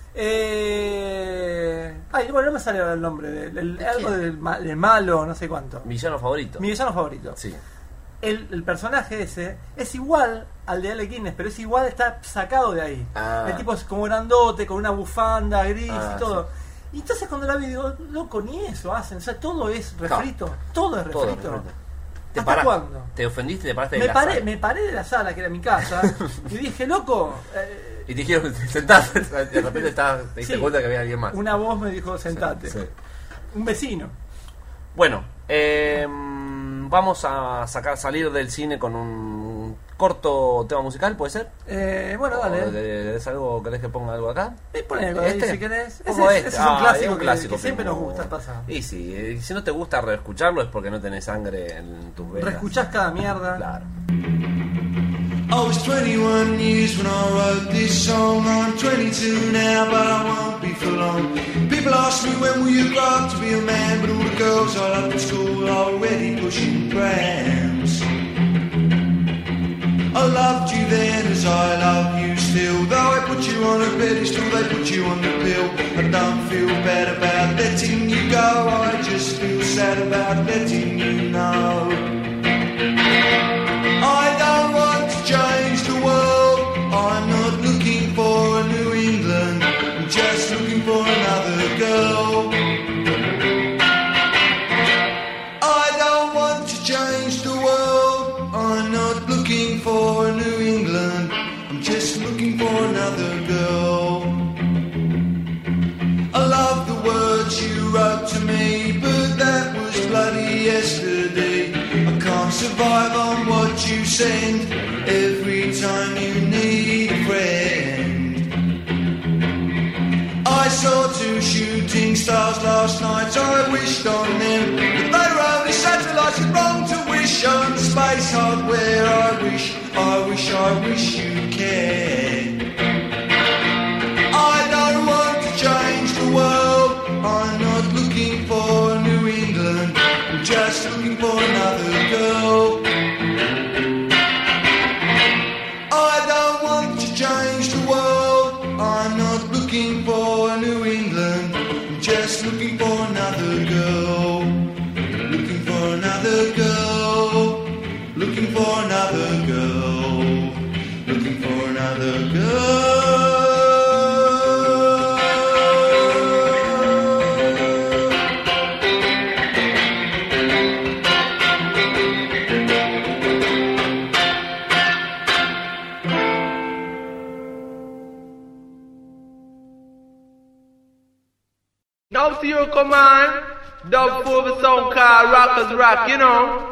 Bueno, no me sale ahora el nombre. Algo del malo, no sé cuánto. Villano favorito. Mi villano favorito. Sí. El personaje ese es igual al de Alec Guinness, pero es igual, está sacado de ahí. El tipo es como grandote, con una bufanda gris y todo. Sí. Y entonces cuando la vi digo, loco, ni eso hacen. O sea, todo es refrito. Todo es refrito. ¿Hasta cuándo? ¿Te ofendiste? ¿Te paraste de la sala? Me paré de la sala, que era mi casa, y dije, loco... y te dijeron, sentate. De repente te diste cuenta que había alguien más. Una voz me dijo, sentate. Sí. Un vecino. Bueno, vamos a salir del cine con un corto tema musical, ¿puede ser? Bueno, dale. ¿Es algo, querés que ponga algo acá? Poné algo ahí, si querés. Pongo Ese es un clásico, un clásico que siempre primo. nos gusta pasar. Y sí, si no te gusta reescucharlo es porque no tenés sangre en tus venas. Reescuchás cada mierda. Claro. I was 21 years when I wrote this song. I'm 22 now, but I won't be for long. People ask me when will you grow up to be a man, but all the girls I loved at school are already pushing prams. I loved you then as I love you still. Though I put you on a pedestal, they put you on the pill. I don't feel bad about letting you go, I just feel sad about letting you know. I don't want to change the world, I'm not looking for a New England, I'm just looking for another girl. I don't want to change the world, I'm not looking for a New England, I'm just looking for another girl. I love the words you wrote to me, but that was bloody yesterday. I can't survive on what you send every time you need a friend. I saw 2 shooting stars last night, I wished on them, but they were only satellites. It's wrong to wish on space hardware. I wish you cared. I don't want to change the world, I'm not looking for New England, I'm just looking for another girl. I don't want to change the world, I'm not looking for New England, I'm just looking for another girl. Looking for another girl, looking for another girl, looking for another girl. Now to your command, dub for the song called Rockers Rock, you know.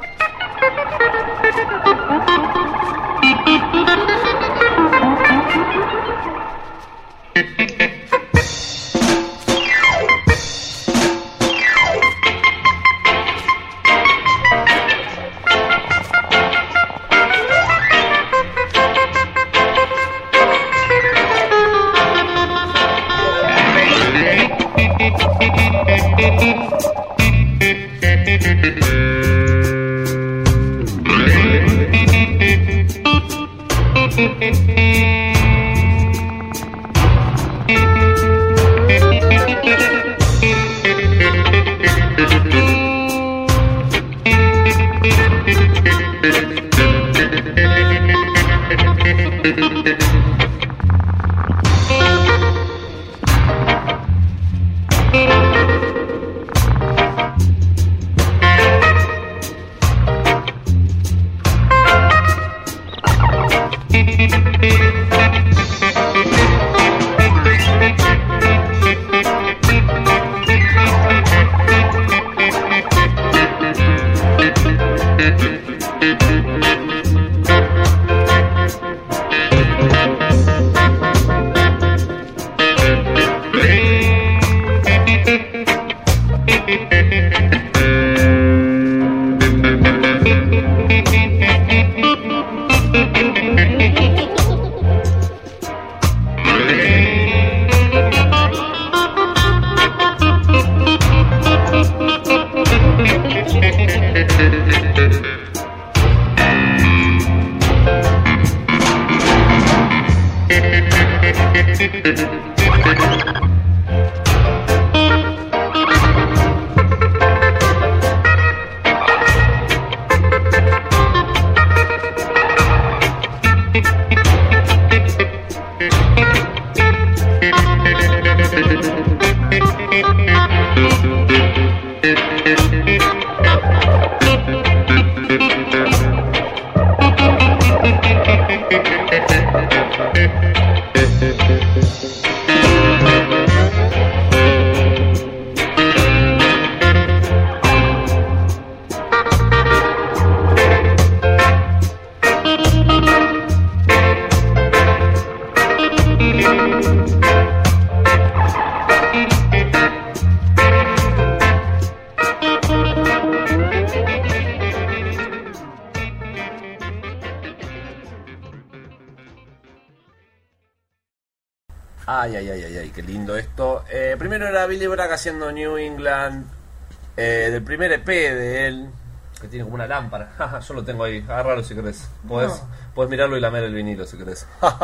Ay, qué lindo esto. Primero era Billy Bragg haciendo New England, del primer EP de él, que tiene como una lámpara. Yo lo tengo ahí, agárralo si querés. Podés mirarlo y lamer el vinilo si querés.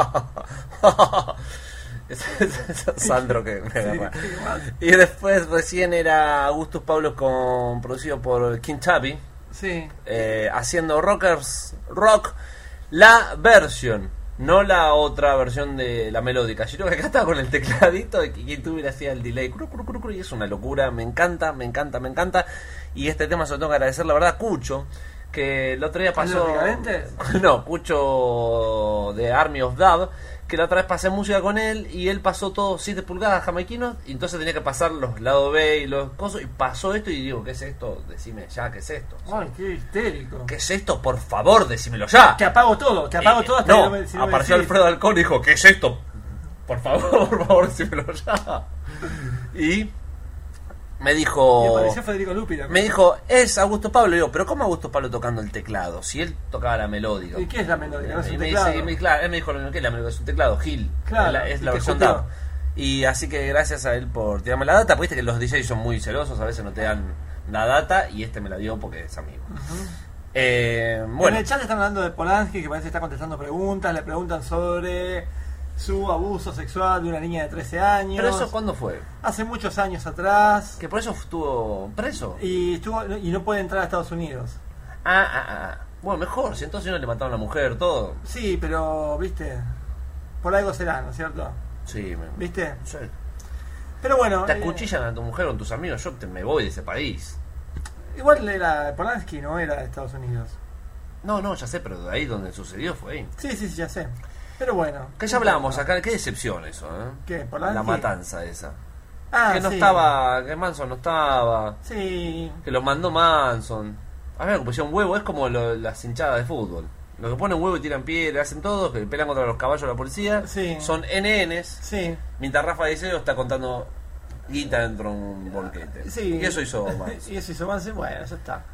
Es Sandro que me agarra. Y después recién era Augustus Pablos producido por King Tubby, Sí. haciendo Rock, la versión. No la otra versión de la melódica. Yo creo que acá estaba con el tecladito y quien tuviera hacía el delay. Y es una locura. Me encanta. Y este tema se lo tengo que agradecer, la verdad, Cucho. Que el otro día pasó. No, Cucho de Army of Dub. Que la otra vez pasé música con él y él pasó todo 7 pulgadas jamaiquinos. Y entonces tenía que pasar los lados B y los cosas. Y pasó esto y digo, ¿qué es esto? Decime ya, ¿qué es esto? Ay, qué histérico. ¿Qué es esto? Por favor, decímelo ya. Que apago todo hasta no, que no me, si no me apareció decís. Alfredo Alcón y dijo, ¿qué es esto? Por favor, decímelo ya. Y me Y dijo, apareció Federico Lupi. me dijo, es Augusto Pablo. Y digo, ¿pero cómo Augusto Pablo tocando el teclado? Si él tocaba la melódica. ¿Y qué es la melódica? No es Y un me teclado. dice, claro, él me dijo, ¿qué es la melódica? Es un teclado, Gil. Claro, Es y la te versión escupió. DAW. Y así que gracias a él por tirarme la data. Porque viste que los DJs son muy celosos, a veces no te dan la data. Y este me la dio porque es amigo. Bueno, En el chat están hablando de Polanski, que parece que está contestando preguntas. Le preguntan sobre su abuso sexual de una niña de 13 años. ¿pero eso cuándo fue? Hace muchos años atrás. ¿Que por eso estuvo preso? Y no puede entrar a Estados Unidos. Bueno, mejor, si entonces no le mataron a la mujer, todo. Sí, pero, viste, por algo será, ¿no es cierto? Sí, ¿Viste? sí. Pero bueno, Te acuchillan a tu mujer con tus amigos, me voy de ese país. igual era Polanski, no era de Estados Unidos. No, ya sé, pero de ahí donde sucedió fue ahí. Sí, ya sé. Pero bueno. Que ya hablábamos acá, qué decepción eso, ¿eh? ¿Qué? ¿Polanski? La matanza esa. Ah, Que no sí. estaba, que Manson no estaba, Sí. que lo mandó Manson. A ver, que pusieron huevo, es como las hinchadas de fútbol. Los que ponen huevo y tiran piedra, hacen todo, que pelean contra los caballos de la policía, Sí. son NNs, Sí. mientras Rafa Diceo está contando guita dentro de un bolquete. Sí. Y eso hizo Manson. Y eso hizo Manson, bueno, ya está.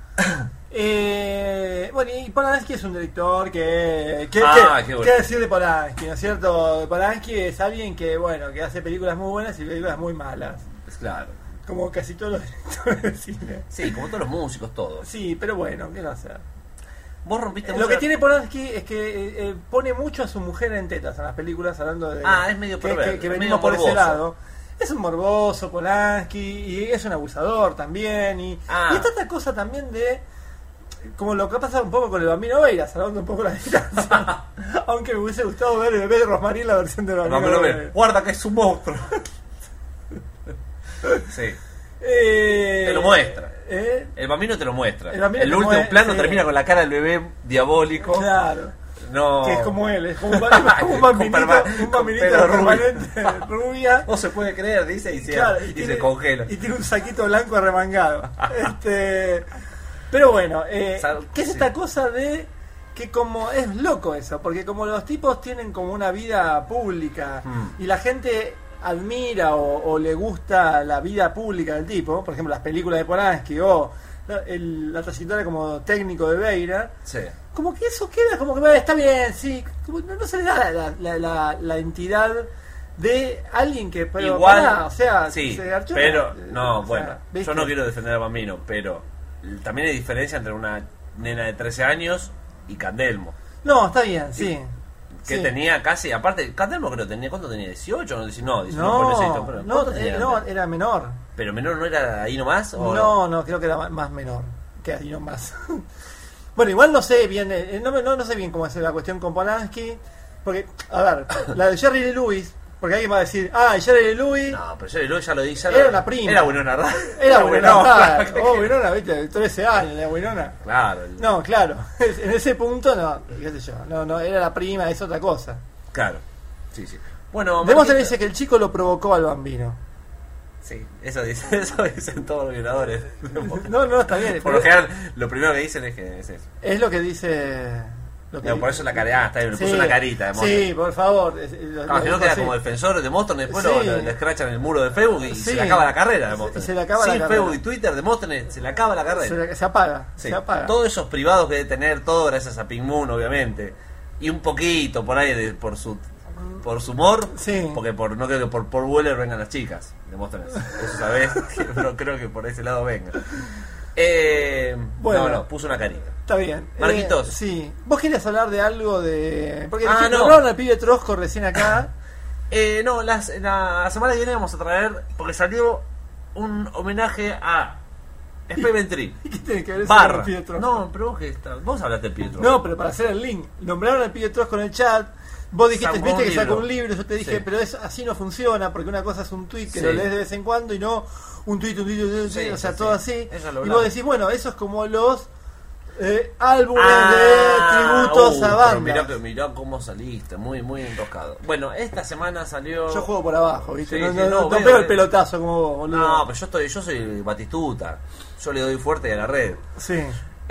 Bueno, y Polanski es un director que Qué bueno. ¿qué decir de Polanski? ¿No es cierto? Polanski es alguien que, bueno, que hace películas muy buenas y películas muy malas. Es claro. Como casi todos los directores de cine. Sí, como todos los músicos, todos. Sí, pero bueno, ¿qué va a hacer? Vos rompiste Lo mucho que la- tiene Polanski es que pone mucho a su mujer en tetas en las películas, hablando de... Es medio que perverso, que es venimos medio por ese morboso. lado. Es un morboso Polanski y es un abusador también. Y está esta cosa también de... Como lo que ha pasado un poco con el Bambino Veira, salvando un poco la distancia. Aunque me hubiese gustado ver el bebé de Rosmarín la versión de Bambino No, Veira. guarda que es un monstruo. Sí. Te Te lo muestra. El bambino te lo muestra. El bambino El te último muestra, plano sí. termina con la cara del bebé diabólico. Claro. No. Que es como él, es como un bambinito, Con pelo rubio. permanente rubia. No se puede creer, dice, y se, Claro, y se congela. Y tiene un saquito blanco arremangado. Pero bueno, ¿qué es Sí. esta cosa de que como es loco eso? Porque como los tipos tienen como una vida pública y la gente admira o le gusta la vida pública del tipo, por ejemplo las películas de Polanski o la trayectoria como técnico de Beira, Sí. como que eso queda como que está bien, sí, como no se le da la entidad de alguien que, pero Igual, pará, o sea, sí, se garchó, pero, o sea, bueno, ¿viste? yo no quiero defender a Bambino, pero también hay diferencia entre una nena de 13 años y Candelmo, No, está bien, sí. que Sí. tenía casi, aparte, Candelmo creo que tenía, ¿cuánto tenía? ¿18 o no? 19, por eso, pero No, ¿cuánto tenía no, Candelmo? era menor. ¿Pero menor no era ahí nomás? ¿o No, creo que era más menor. Que ahí nomás. Bueno, igual no sé bien, no sé bien cómo es la cuestión con Polanski. Porque, a ver, la de Jerry Lee Lewis, Porque alguien va a decir, Jerry Louis No, pero yo ya lo dije. Era una prima. Era Winona Ryder. era Winona. Claro, Winona, viste, 13 años, la Winona. Claro, No, claro, en ese punto no, qué sé yo, no, era la prima, es otra cosa. claro. Sí, sí. Bueno, Demóstenes Marquito- dice que el chico lo provocó al bambino. Sí, eso dicen todos los violadores. No, está bien. Por lo general, lo primero que dicen es que es eso. Es lo que dice... Lo que No, por eso la cara, está bien, le Sí, puso una carita de Monster. Sí, por favor. No, si no queda como defensor de Monster, después Sí. le escrachan el muro de Facebook y Sí. se le acaba la carrera de Monster. Se le acaba la Sin carrera. Facebook y Twitter de Monster se le acaba la carrera. se apaga, Sí. se apaga. Todos esos privados que debe tener, todo gracias a Pink Moon, obviamente. Y un poquito por ahí por su humor, Sí. porque no creo que por Paul Weller vengan las chicas de Monster. Eso sabés, que no creo que por ese lado vengan. Bueno. No, puso una carita. Está bien. Marquitos. Sí. ¿Vos querías hablar de algo de...? Porque Ah, no. hablaron al pibe Trosco recién acá. No, la semana que viene vamos a traer, porque salió un homenaje a Experimentry. ¿Qué tiene que ver eso con Barra. el pibe Trosco? No, pero vos hablaste del Pietro. No, pero para hacer el link. Nombraron al pibe Trosco en el chat. Vos dijiste, Sacó viste un que sacó libro. un libro. Yo te dije, Sí. pero así no funciona. Porque una cosa es un tweet que Sí. lo lees de vez en cuando y no un tweet, Sí, o sea, sí, todo sí. así. Eso lo Y vos hablamos. decís, bueno, eso es como los álbumes de tributos a pero bandas. mirá cómo saliste, muy, muy enroscado. Bueno, esta semana salió. Yo juego por abajo, ¿viste? Sí, no sí, no, no, pego veo, el pelotazo como vos, boludo. No, pero yo soy Batistuta. Yo le doy fuerte a la red. Sí.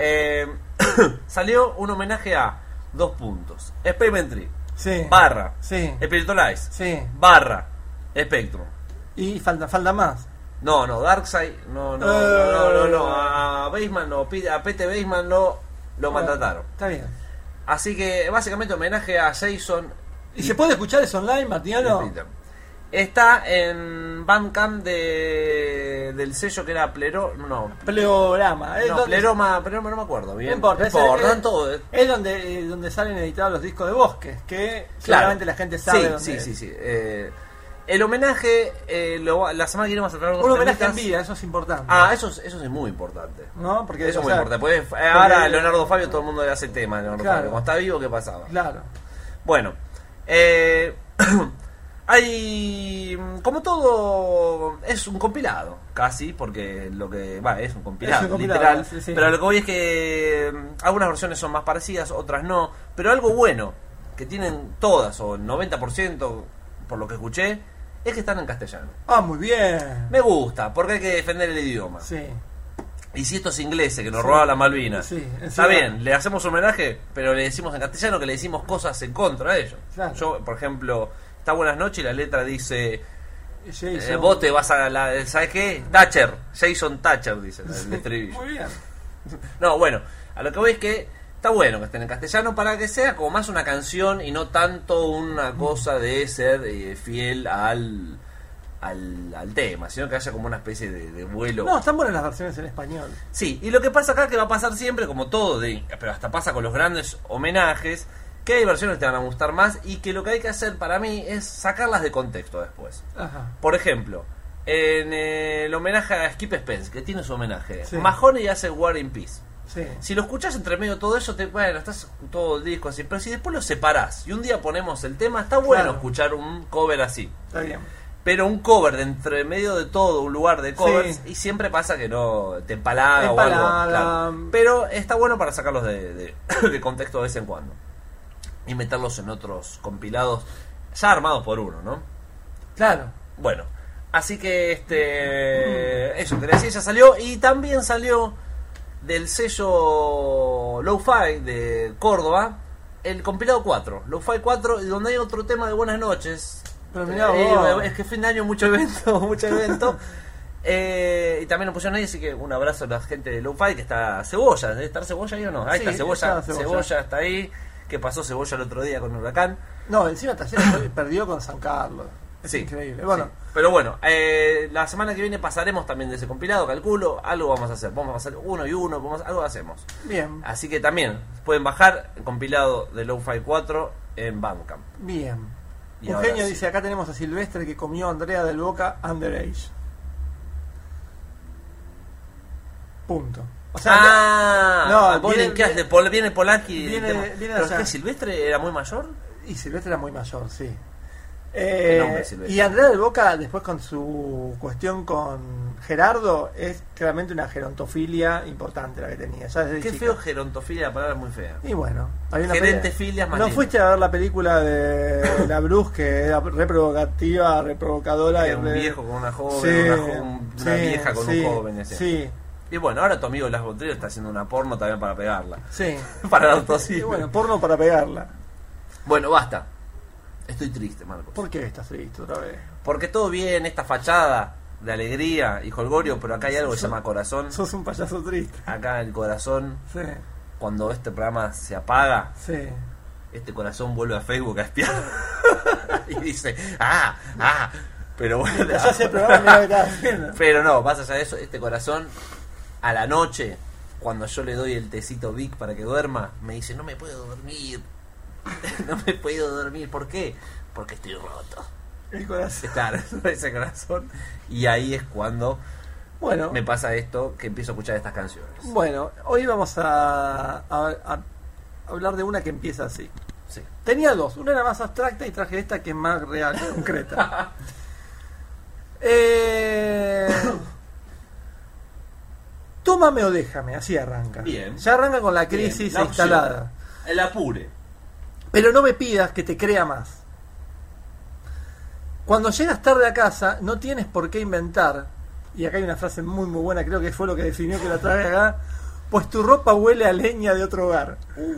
Salió un homenaje a 2 puntos. Experimentry. Sí. Barra. Sí. Spiritualize. Sí. Barra. Spectrum. Y falta más. No, Darkseid. No. A Baseman no. A Pete Baseman lo maltrataron. Está bien. Así que básicamente homenaje a Jason. ¿Y se puede escuchar eso online, Martiano? Peter. Está en Bandcamp del sello que era Pleroma. No, Pleorama. Pleroma no me acuerdo bien. No importa, están todos. Es donde salen editados los discos de Bosques, que seguramente la gente sabe dónde es. Sí. El homenaje, la semana que viene vamos a traer unos Un homenaje en temitas. vida, eso es importante. Eso es muy importante. ¿No? Porque Eso es o muy sea, importante. Porque ahora Leonardo Fabio todo el mundo le hace tema a Leonardo Claro. Fabio. Cuando está vivo, ¿qué pasaba? Claro. Bueno, hay, como todo, es un compilado, casi, porque es un compilado, Es un compilado, literal. sí. Pero lo que voy es que algunas versiones son más parecidas, otras no. Pero algo bueno, que tienen todas, o el 90%, por lo que escuché, es que están en castellano. Muy bien. Me gusta, porque hay que defender el idioma. Sí. Y si estos ingleses que nos Sí. robaban las Malvinas, Sí, está encima- bien, le hacemos homenaje, pero le decimos en castellano que le decimos cosas en contra de ellos. Claro. Yo, por ejemplo, está Buenas noches y la letra dice, Jason. vos te vas a ¿sabes qué? Thatcher, Jason Thatcher, dice el estribillo. Muy bien. No, bueno, a lo que voy es que está bueno que estén en castellano para que sea como más una canción y no tanto una cosa de ser fiel al tema, sino que haya como una especie de vuelo. No, están buenas las versiones en español. Sí, y lo que pasa acá que va a pasar siempre, como todo, pero hasta pasa con los grandes homenajes, que hay versiones que te van a gustar más y que lo que hay que hacer para mí es sacarlas de contexto después. Ajá. Por ejemplo, en el homenaje a Skip Spence, que tiene su homenaje, Sí. Mahoney hace War in Peace. Sí. Si lo escuchás entre medio de todo eso, estás todo el disco así, pero si después lo separás y un día ponemos el tema, está bueno Claro. escuchar un cover así. Está bien. Pero un cover de entre medio de todo, un lugar de covers, Sí. y siempre pasa que no te empalaga o Empalaga. algo. Claro. Pero está bueno para sacarlos de contexto de vez en cuando. Y meterlos en otros compilados ya armados por uno, ¿no? Claro. Bueno, así que eso que decía ya salió. Y también salió del sello Lo-Fi de Córdoba el compilado 4, Lo-Fi 4, donde hay otro tema de Buenas noches. Pero mirá vos. Es que fin de año mucho evento. Y también lo pusieron ahí, así que un abrazo a la gente de Lo-Fi, que está Cebolla. ¿Debe estar Cebolla ahí o no? Ahí Sí, está Cebolla. está Cebolla. Cebolla está ahí. Que pasó Cebolla el otro día con Huracán. No, encima Talleres perdió con San Carlos. Es Sí, increíble. Bueno, sí. Pero bueno, la semana que viene pasaremos también de ese compilado, calculo. Algo vamos a hacer. Vamos a hacer uno y uno, algo hacemos. bien. Así que también pueden bajar el compilado de Lo-Fi 4 en Bandcamp. Bien. Y ahora Eugenio sí. dice, acá tenemos a Silvestre que comió a Andrea del Boca underage. Punto. O sea, No, vos viene, viene- viene Polanski. viene- tema. viene ¿Pero allá. es que Silvestre era muy mayor? y Silvestre era muy mayor, sí. El nombre silvestre. Y Andrea del Boca, después con su cuestión con Gerardo, es claramente una gerontofilia importante la que tenía. Ya desde Qué chica. feo gerontofilia, la palabra es muy fea. Y bueno, hay una Gerentefilia es más ¿No lindo. fuiste a ver la película de La Bruce, que era reprovocativa, reprovocadora? Que y un viejo con una joven, una vieja con un joven. Así. Sí, Y bueno, ahora tu amigo Las Botellas está haciendo una porno también para pegarla. sí. Para el autosí. Y bueno, porno para pegarla. Bueno, basta. Estoy triste, Marcos. ¿Por qué estás triste otra vez? Porque todo bien, esta fachada de alegría y jolgorio, pero acá hay algo que se llama corazón. Sos un payaso triste. Acá el corazón, Sí, cuando este programa se apaga, sí. este corazón vuelve a Facebook a espiar. Y dice, pero bueno. Ya sé el programa, mira lo que estás haciendo. Pero no, más allá de eso, este corazón, a la noche, cuando yo le doy el tecito Vic para que duerma, me dice, no me puedo dormir. No me puedo dormir. ¿Por qué? Porque estoy roto. El corazón. Claro, ese corazón. Y ahí es cuando Bueno, me pasa esto, que empiezo a escuchar estas canciones. bueno, hoy vamos a hablar de una que empieza así. Sí. Tenía dos, una era más abstracta y traje esta que es más real, concreta. Tómame o déjame, así arranca. Bien. Ya arranca con la crisis Bien, la opción. instalada. El apure. Pero no me pidas que te crea más. Cuando llegas tarde a casa, no tienes por qué inventar. Y acá hay una frase muy muy buena, creo que fue lo que definió que la traje acá. Pues tu ropa huele a leña de otro hogar.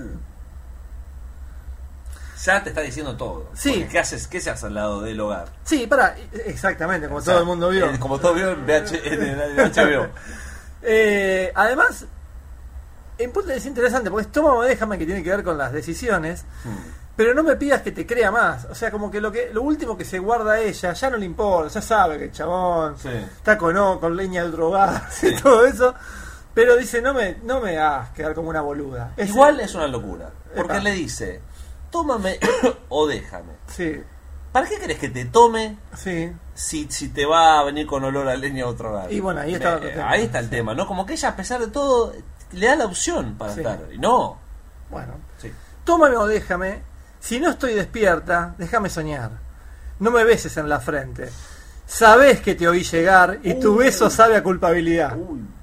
Ya te está diciendo todo. Sí. Porque ¿qué haces? ¿Qué se hace al lado del hogar? Sí, exactamente, como O sea, todo el mundo vio. Como todo vio en HBO. Además, es interesante porque es toma o déjame, que tiene que ver con las decisiones. Pero no me pidas que te crea más. O sea, como que lo último que se guarda ella ya no le importa. Ya sabe que el chabón Sí. está con leña de otro hogar Sí. y todo eso. Pero dice, no me hagas quedar como una boluda. Igual es una locura. Porque Epa. le dice, tómame o déjame. Sí, ¿Para qué querés que te tome sí. si te va a venir con olor a leña a otro hogar? Y bueno, ahí está otro tema. Ahí está el tema, ¿no? Como que ella, a pesar de todo, le da la opción para Sí. estar. Y no. Bueno, Sí. tómame o déjame. Si no estoy despierta, déjame soñar. No me beses en la frente. Sabés que te oí llegar y tu beso sabe a culpabilidad.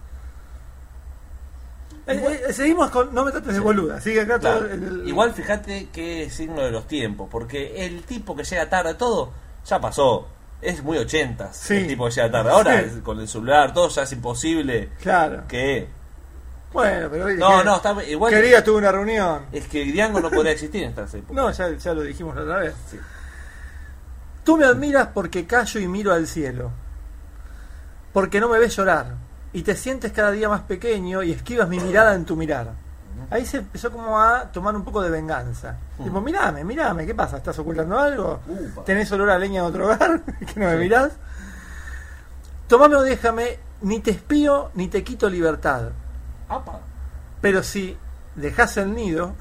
Seguimos con no me trates de boluda. Sigue acá Claro. todo el- Igual fíjate que es signo de los tiempos, porque el tipo que llega tarde a todo, ya pasó. Es muy 80s Sí. el tipo que llega tarde. Ahora, Sí. con el celular, todo ya es imposible Claro. que... Bueno, pero No, está igual. quería tuve una reunión. Es que Diango no podría existir en estas épocas. No, ya lo dijimos la otra vez. Sí. Tú me admiras porque callo y miro al cielo. Porque no me ves llorar. Y te sientes cada día más pequeño y esquivas mi mirada en tu mirar. Ahí se empezó como a tomar un poco de venganza. Tipo, mirame, ¿qué pasa? ¿Estás ocultando algo? Upa. ¿Tenés olor a leña en otro hogar? ¿Que no me mirás? Tomame o déjame, ni te espío ni te quito libertad. Apa. Pero si dejas el nido,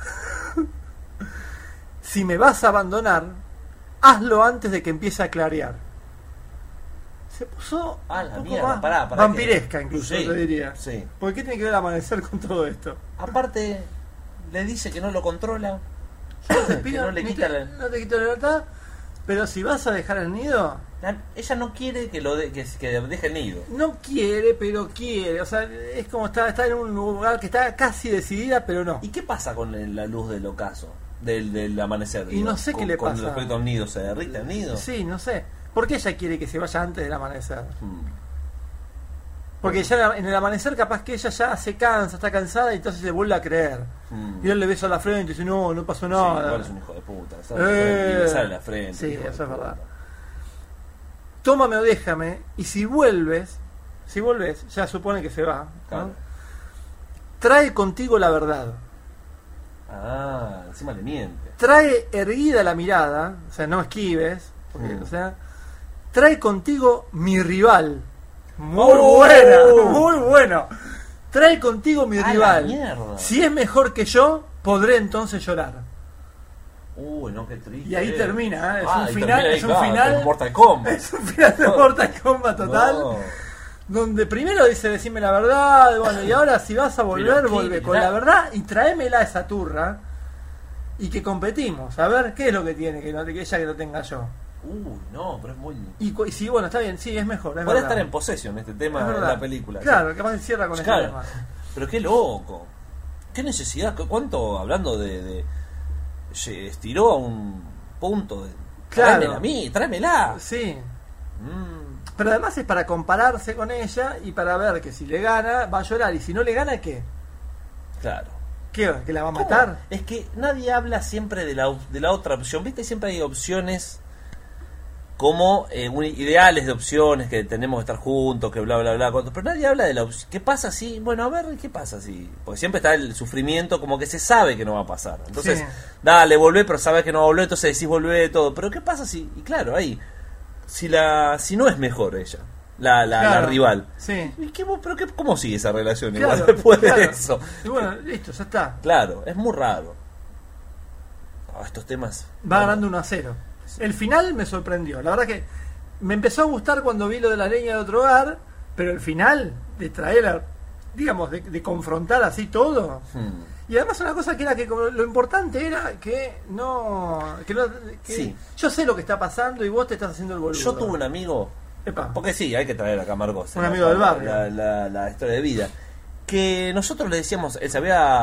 si me vas a abandonar, hazlo antes de que empiece a clarear. Se puso Ah, la un poco mierda, más pará, vampiresca que- incluso, sí, te diría. sí. ¿Por qué tiene que ver el amanecer con todo esto? Aparte, le dice que no lo controla. Que no le Ni quita te- la... no te quito la libertad, pero si vas a dejar el nido, Ella no quiere que que deje el nido. no quiere, pero quiere. O sea, es como está en un lugar que está casi decidida, pero no. ¿Y qué pasa con la luz del ocaso? Del amanecer. Y no sé qué le Con pasa. respecto al nido, ¿se derrite el nido? Sí, no sé. ¿Por qué ella quiere que se vaya antes del amanecer? Hmm. Porque ya en el amanecer capaz que ella ya se cansa, está cansada y entonces se vuelve a creer. Hmm. Y él le besa la frente y dice, no pasó Sí, nada. igual es un hijo de puta. ¿Sabes? Y le sale la frente. Sí, hijo de eso es puta. verdad. Tómame o déjame, y si vuelves, ya supone que se va, ¿no? Claro. Trae contigo la verdad. Ah, encima le miente. Trae erguida la mirada, o sea, no esquives, porque, Mm. o sea, trae contigo mi rival. Muy ¡Oh! buena, muy bueno. Trae contigo mi ¡A la rival. mierda! Si es mejor que yo, podré entonces llorar. Uy, no, qué triste. Y ahí termina, ¿eh? Es Ah, un y final, termina ahí, es un claro, final. con Mortal Kombat. Es un final de Mortal Kombat total. No. Donde primero dice decime la verdad, y bueno, y ahora si vas a volver, Pero, vuelve ¿qué? con la verdad y tráemela esa turra y que competimos, a ver qué es lo que tiene que ella que no tenga yo. No, pero es muy... Y sí, bueno, está bien, sí, es mejor. Es Podría verdad. estar en Possession este tema Es de verdad. la película. Claro, capaz se cierra con Claro. este tema. Pero qué loco. Qué necesidad. ¿Cuánto, hablando de se estiró a un punto de... Claro. Tráemela a mí, tráemela. Sí. Mm, Pero además es para compararse con ella y para ver que si le gana va a llorar y si no le gana, ¿qué? claro. ¿Qué? ¿Que la va a ¿Cómo? matar? Es que nadie habla siempre de la otra opción. ¿Viste? Siempre hay opciones como ideales de opciones, que tenemos que estar juntos, que bla, bla, bla. Pero nadie habla de la opción. ¿Qué pasa si? Bueno, a ver, ¿qué pasa si? Porque siempre está el sufrimiento, como que se sabe que no va a pasar. Entonces, Sí. dale, volvé, pero sabes que no va a volver, entonces decís volvé todo. Pero ¿qué pasa si? Y claro, ahí, si no es mejor ella, la Claro. rival. Sí. ¿Y cómo sigue esa relación Claro, igual después claro. de eso? Y bueno, listo, ya está. Claro, es muy raro. Estos temas. Va ganando 1-0. El final me sorprendió. La verdad que me empezó a gustar cuando vi lo de la leña de otro hogar, pero el final, de traer, digamos, de confrontar así todo. Y además una cosa que era que como lo importante era que Sí. yo sé lo que está pasando y vos te estás haciendo el boludo. Yo tuve un amigo, Epa. porque sí, hay que traer acá a Marcos. Un amigo del barrio. La historia de vida. Que nosotros le decíamos, él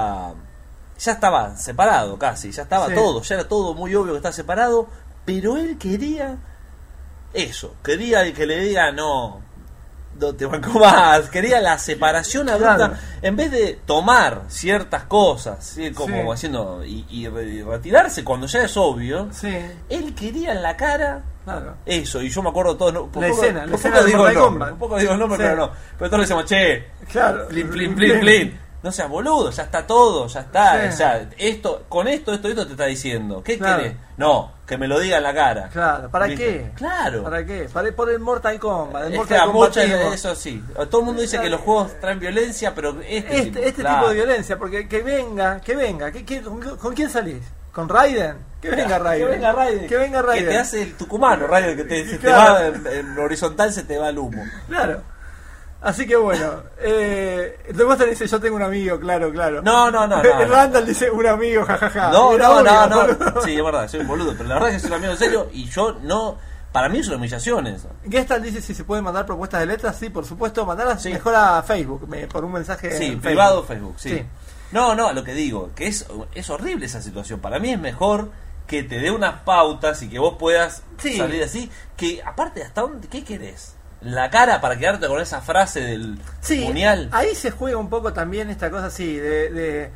ya estaba separado casi, ya estaba Sí. todo, ya era todo muy obvio que estaba separado, pero él quería eso, quería que le diga no te banco más, quería la separación abrupta, Claro. en vez de tomar ciertas cosas, ¿sí? Como Sí. haciendo y retirarse cuando ya es obvio, Sí, él quería en la cara claro. eso, y yo me acuerdo todo, por La poco- escena, por la poco escena de digo Mortal el nombre, Kombat. por poco digo el nombre, Sí. pero no, pero todos le decimos, che, Claro. plin, plin, plin, plin. No seas boludo, ya está todo, ya está. Sí. Ya, esto te está diciendo. ¿Qué Claro. querés? No, que me lo diga en la cara. Claro, ¿para ¿Viste? qué? Claro. ¿Para qué? Por el Mortal Kombat. El Es Mortal que a Kombat. muchos, eso sí. Todo el mundo dice que los juegos traen violencia, pero Este claro. tipo de violencia, porque que venga. ¿Con quién salís? ¿Con Raiden? Que venga Raiden. Que venga Raiden. Que venga Raiden. Que te hace el tucumano, Raiden, que se te Claro. va en horizontal, se te va el humo. Claro. Así que bueno, después te dice yo tengo un amigo, claro. No. El Randall dice un amigo, jajaja. No, Era no, obvio, no. boludo. Sí, es verdad, soy un boludo, pero la verdad es que soy un amigo en serio y yo no. Para mí es una humillación eso. Gestalt dice si se pueden mandar propuestas de letras, sí, por supuesto, mandarlas Sí. mejor a Facebook, por un mensaje Sí, en privado Facebook, sí. Sí. No, lo que digo, que es horrible esa situación. Para mí es mejor que te dé unas pautas y que vos puedas Sí. salir así. Que aparte, ¿hasta dónde? ¿Qué querés? La cara para quedarte con esa frase del Sí, puñal. ahí se juega un poco también esta cosa así, del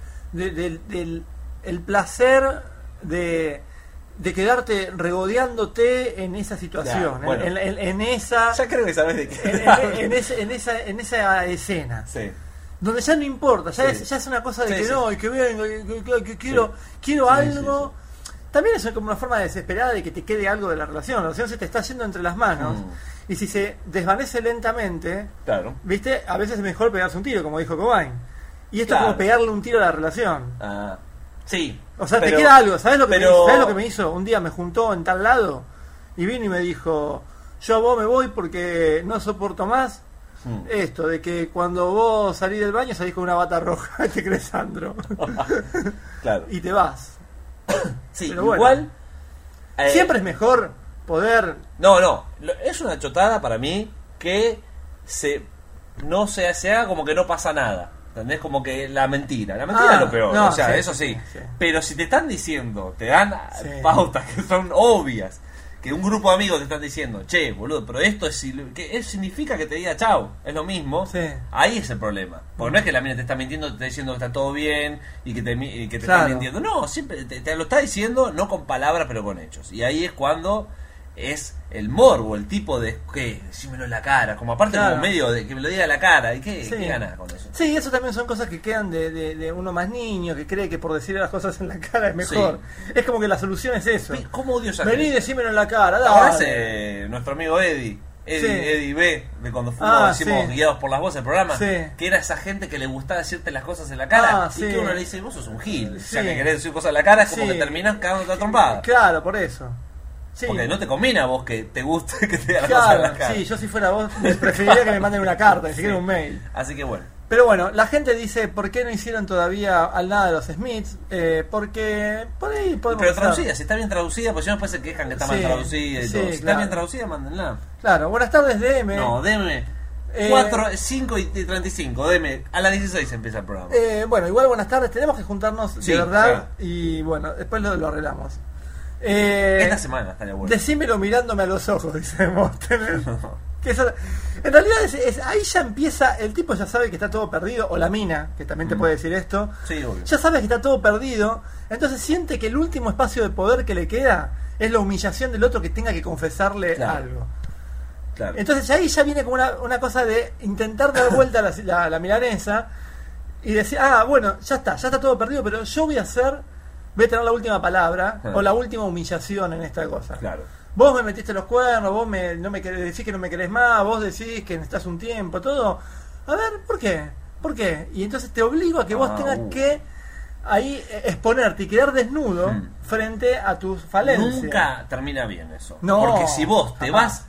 el placer de quedarte regodeándote en esa situación, Claro, bueno. en esa Ya creo que sabes de qué. en esa escena. Sí. Donde ya no importa, ya, Sí. ya es una cosa de Sí, que sí. no, y que venga, que quiero Sí, algo. También es como una forma desesperada de que te quede algo de la relación. La relación se te está yendo entre las manos. Y si se desvanece lentamente, Claro. ¿viste? A veces es mejor pegarse un tiro, como dijo Cobain. Y esto Claro. es como pegarle un tiro a la relación. Ah, sí. O sea, pero- te queda algo. ¿Sabes lo que pero- ¿sabes lo que me hizo? Un día me juntó en tal lado y vino y me dijo, yo a vos me voy porque no soporto más esto, de que cuando vos salís del baño salís con una bata roja, te crees Sandro. Claro. Y te vas. Sí, pero bueno. igual. Siempre es mejor poder... No, es una chotada para mí que no se haga como que no pasa nada. ¿Entendés? Como que la mentira es lo peor, no, o sea, sí, eso sí. sí. Pero si te están diciendo, te dan Sí. pautas que son obvias, que un grupo de amigos te están diciendo, che, boludo, pero esto significa que te diga chau, es lo mismo, Sí. ahí es el problema. Porque no es que la mina te está mintiendo, te está diciendo que está todo bien y que te está Claro. mintiendo. No, siempre te lo está diciendo, no con palabras, pero con hechos. Y ahí es cuando es el morbo, el tipo de ¿qué? Decímelo en la cara, como aparte Claro. como medio de que me lo diga en la cara. ¿Y qué, Sí. qué ganas con eso? Sí, eso también son cosas que quedan de uno más niño, que cree que por decirle las cosas en la cara es mejor. Es como que la solución es eso. ¿Cómo odio esa Vení y gente? decímelo en la cara, Ahora dale. es nuestro amigo Eddie Sí. Eddie B, de cuando fuimos, hicimos sí. Guiados por las Voces, el programa, Sí. que era esa gente que le gustaba decirte las cosas en la cara, Ah, y sí. que uno le dice, vos sos un gil, o sea, Sí. que querés decir cosas en la cara, es como Sí. que terminás cagándote a trompada. Claro, por eso. Sí. Porque no te combina a vos que te guste que te digan las cosas en la Claro, cara. sí, yo si fuera vos preferiría que me manden una carta, ni siquiera un mail. Así que bueno, Pero bueno, la gente dice, ¿por qué no hicieron todavía al nada de los Smiths? Porque por ahí podemos Pero hacer. traducida, si está bien traducida, pues ya después se quejan que está mal Sí, traducida y sí, todo. Si está claro. bien traducida, mándenla. Claro, buenas tardes, DM. No, deme 4, 5 y 35, deme. A las 16 empieza el programa. Bueno, igual buenas tardes, tenemos que juntarnos Sí, de verdad claro. y bueno, después lo arreglamos. Esta semana estaría bueno. Decímelo mirándome a los ojos, dice Móstenes. Que eso- en realidad ahí ya empieza, el tipo ya sabe que está todo perdido, o la mina, que también te puede decir esto, Sí, obvio. ya sabe que está todo perdido, entonces siente que el último espacio de poder que le queda es la humillación del otro que tenga que confesarle Claro. algo. Claro. Entonces ahí ya viene como una cosa de intentar dar vuelta a la milanesa y decir, bueno, ya está todo perdido, pero yo voy a tener la última palabra o la última humillación en esta cosa. Claro. Vos me metiste los cuernos, vos no me querés, decís que no me querés más, vos decís que necesitas un tiempo, todo. A ver, ¿por qué? ¿Por qué? Y entonces te obligo a que vos tengas que ahí exponerte y quedar desnudo frente a tus falencias. Nunca termina bien eso. No, porque si vos te jamás.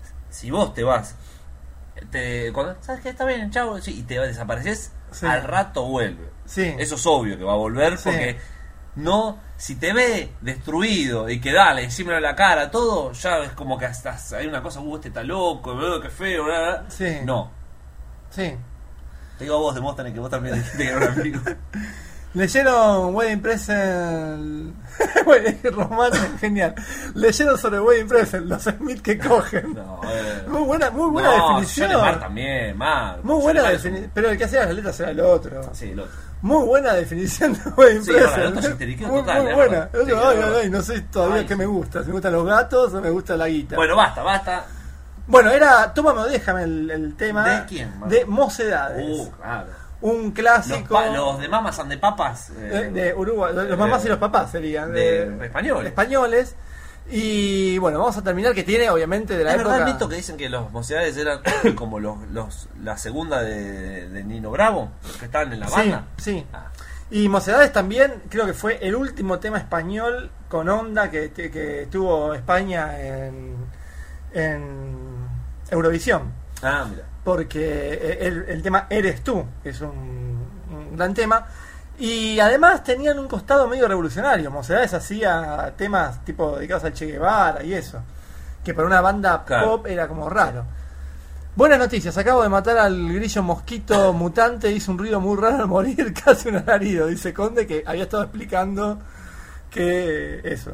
vas, ¿sabes qué? Está bien, chao, sí, y te desapareces, Sí. al rato vuelve. Sí. Eso es obvio que va a volver Sí. porque no, si te ve destruido y que dale, encima de la cara, todo, ya es como que hasta hay una cosa, este está loco, qué feo, bla, bla. Sí. No. Sí. Te digo a vos, Demóstenes, que vos también dijiste que era un amigo. Leyeron Wedding Present. Román, genial. Leyeron sobre Wedding Present, los Smith que cogen. No, Muy buena no, definición. Johnny Marr también, Marr. Muy Johnny buena Marr es un- definición. Pero el que hacía las letras era el otro. Sí, el otro. Muy buena definición de Wedding Sí, ahora, el Present. otro se histeriqueó muy, total, muy es buena. verdad. El otro, Sí, ay, es verdad. ay, no sé todavía Ay. qué me gusta. Si me gustan los gatos o me gusta la guita. Bueno, basta. Bueno, era Tómame o déjame el tema. ¿De quién, Marco? De Mocedades. Claro. Un clásico. Los de Mamas and de Papas. de Uruguay, los mamás y los papás serían de españoles. españoles. Y bueno, vamos a terminar que tiene obviamente de la ¿Es época. verdad el mito que dicen que los Mocedades eran como la segunda de Nino Bravo? Los que estaban en la banda. Sí. Ah, Y Mocedades también creo que fue el último tema español con onda que tuvo España en Eurovisión. mira. Porque el tema Eres tú es un gran tema. Y además tenían un costado medio revolucionario. Mocedades hacía temas tipo dedicados al Che Guevara y eso, que para una banda Claro. pop era como raro. Buenas noticias, acabo de matar al grillo mosquito mutante, hizo un ruido muy raro al morir, casi un alarido, dice Conde, que había estado explicando que eso.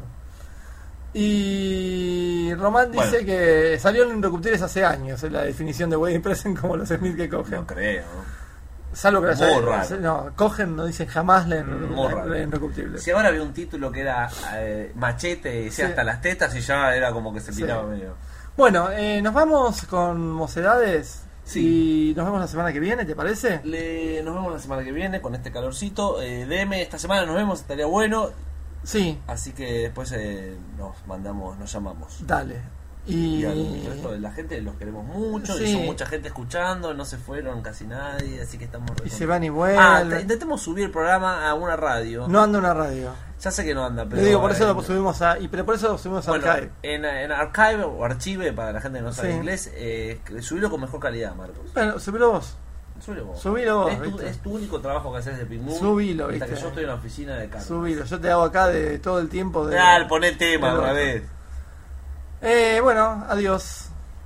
Y Román dice Bueno. que salió en Indocuptibles hace años, en la definición de Wedding Present como los Smith que cogen. No creo. ¿no? Salvo que la Muy raro. no, cogen, no dicen jamás la Muy raro. Indocuptibles. Si ahora había un título que era Machete, decía Sí. hasta las tetas y ya era como que se Sí. piraba medio. Bueno, nos vamos con Mocedades. Sí. Y nos vemos la semana que viene, ¿te parece? Nos vemos la semana que viene con este calorcito. DM, esta semana nos vemos, estaría bueno. Sí, Así que después nos llamamos. dale. Y al Y resto de la gente los queremos mucho. Sí. Y son mucha gente escuchando, no se fueron casi nadie. Así que estamos re se contentos. van y vuelven. Intentemos subir el programa a una radio. No anda una radio. Ya sé que no anda, pero. Le digo, por eso lo subimos pero por eso lo subimos a Bueno, Archive. en Archive o Archive, para la gente que no sabe Sí. inglés, subirlo con mejor calidad, Marcos. Bueno, subilo vos. Subilo vos. Subilo vos, Es ¿viste? tu único trabajo que haces de Ping Moon. Subilo, hasta ¿viste? que yo estoy en la oficina de Carlos. Subilo. Yo te hago acá de todo el tiempo de. Dale, pon el tema del otra otro. vez. Bueno, adiós.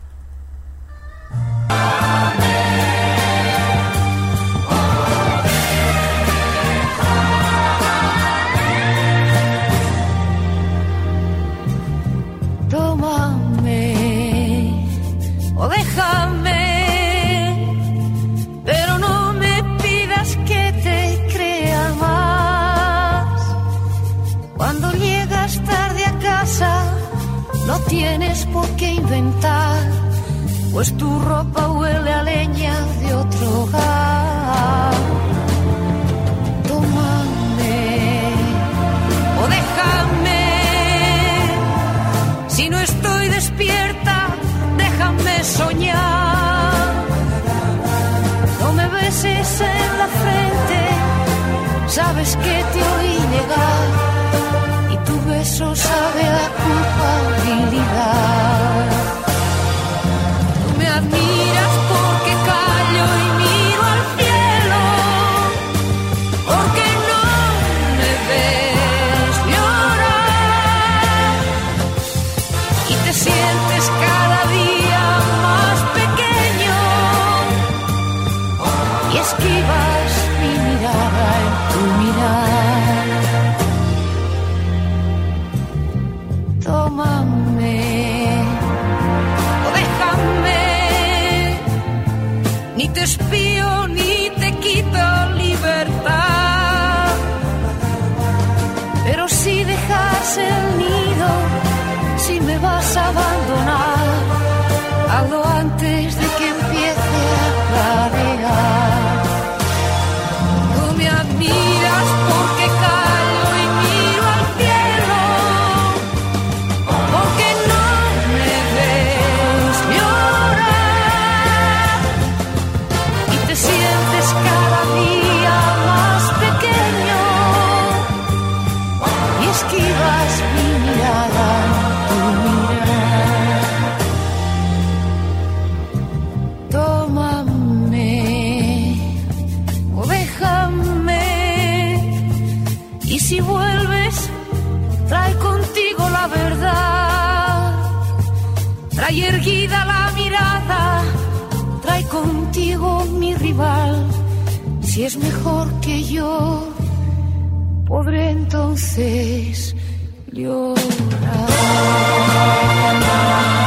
Tómame o déjame, pero no me pidas que te crea más. Cuando llegas tarde a casa, no tienes por qué inventar, pues tu ropa huele a leña de otro hogar. Tómame o déjame. Si no estoy despierta, déjame soñar. No me beses en la frente, sabes que te oí negar. Y tu beso sabe a culpabilidad. Tú me admiras porque callo y miro al cielo. mirada en tu mirar. Tómame o déjame, ni te espío ni te quito libertad, pero si dejas el nido, si me vas a abandonar, hazlo antes de que empiece a clarear. Tú me admiras porque callo y miro al cielo, porque no me ves llorar y te sientes cada día más pequeño y esquivas mi mirada, tu mirar. Tómame o déjame, y si vuelves, trae contigo la verdad, trae erguida la mirada, trae contigo mi rival. Si es mejor que yo, podré entonces llorar.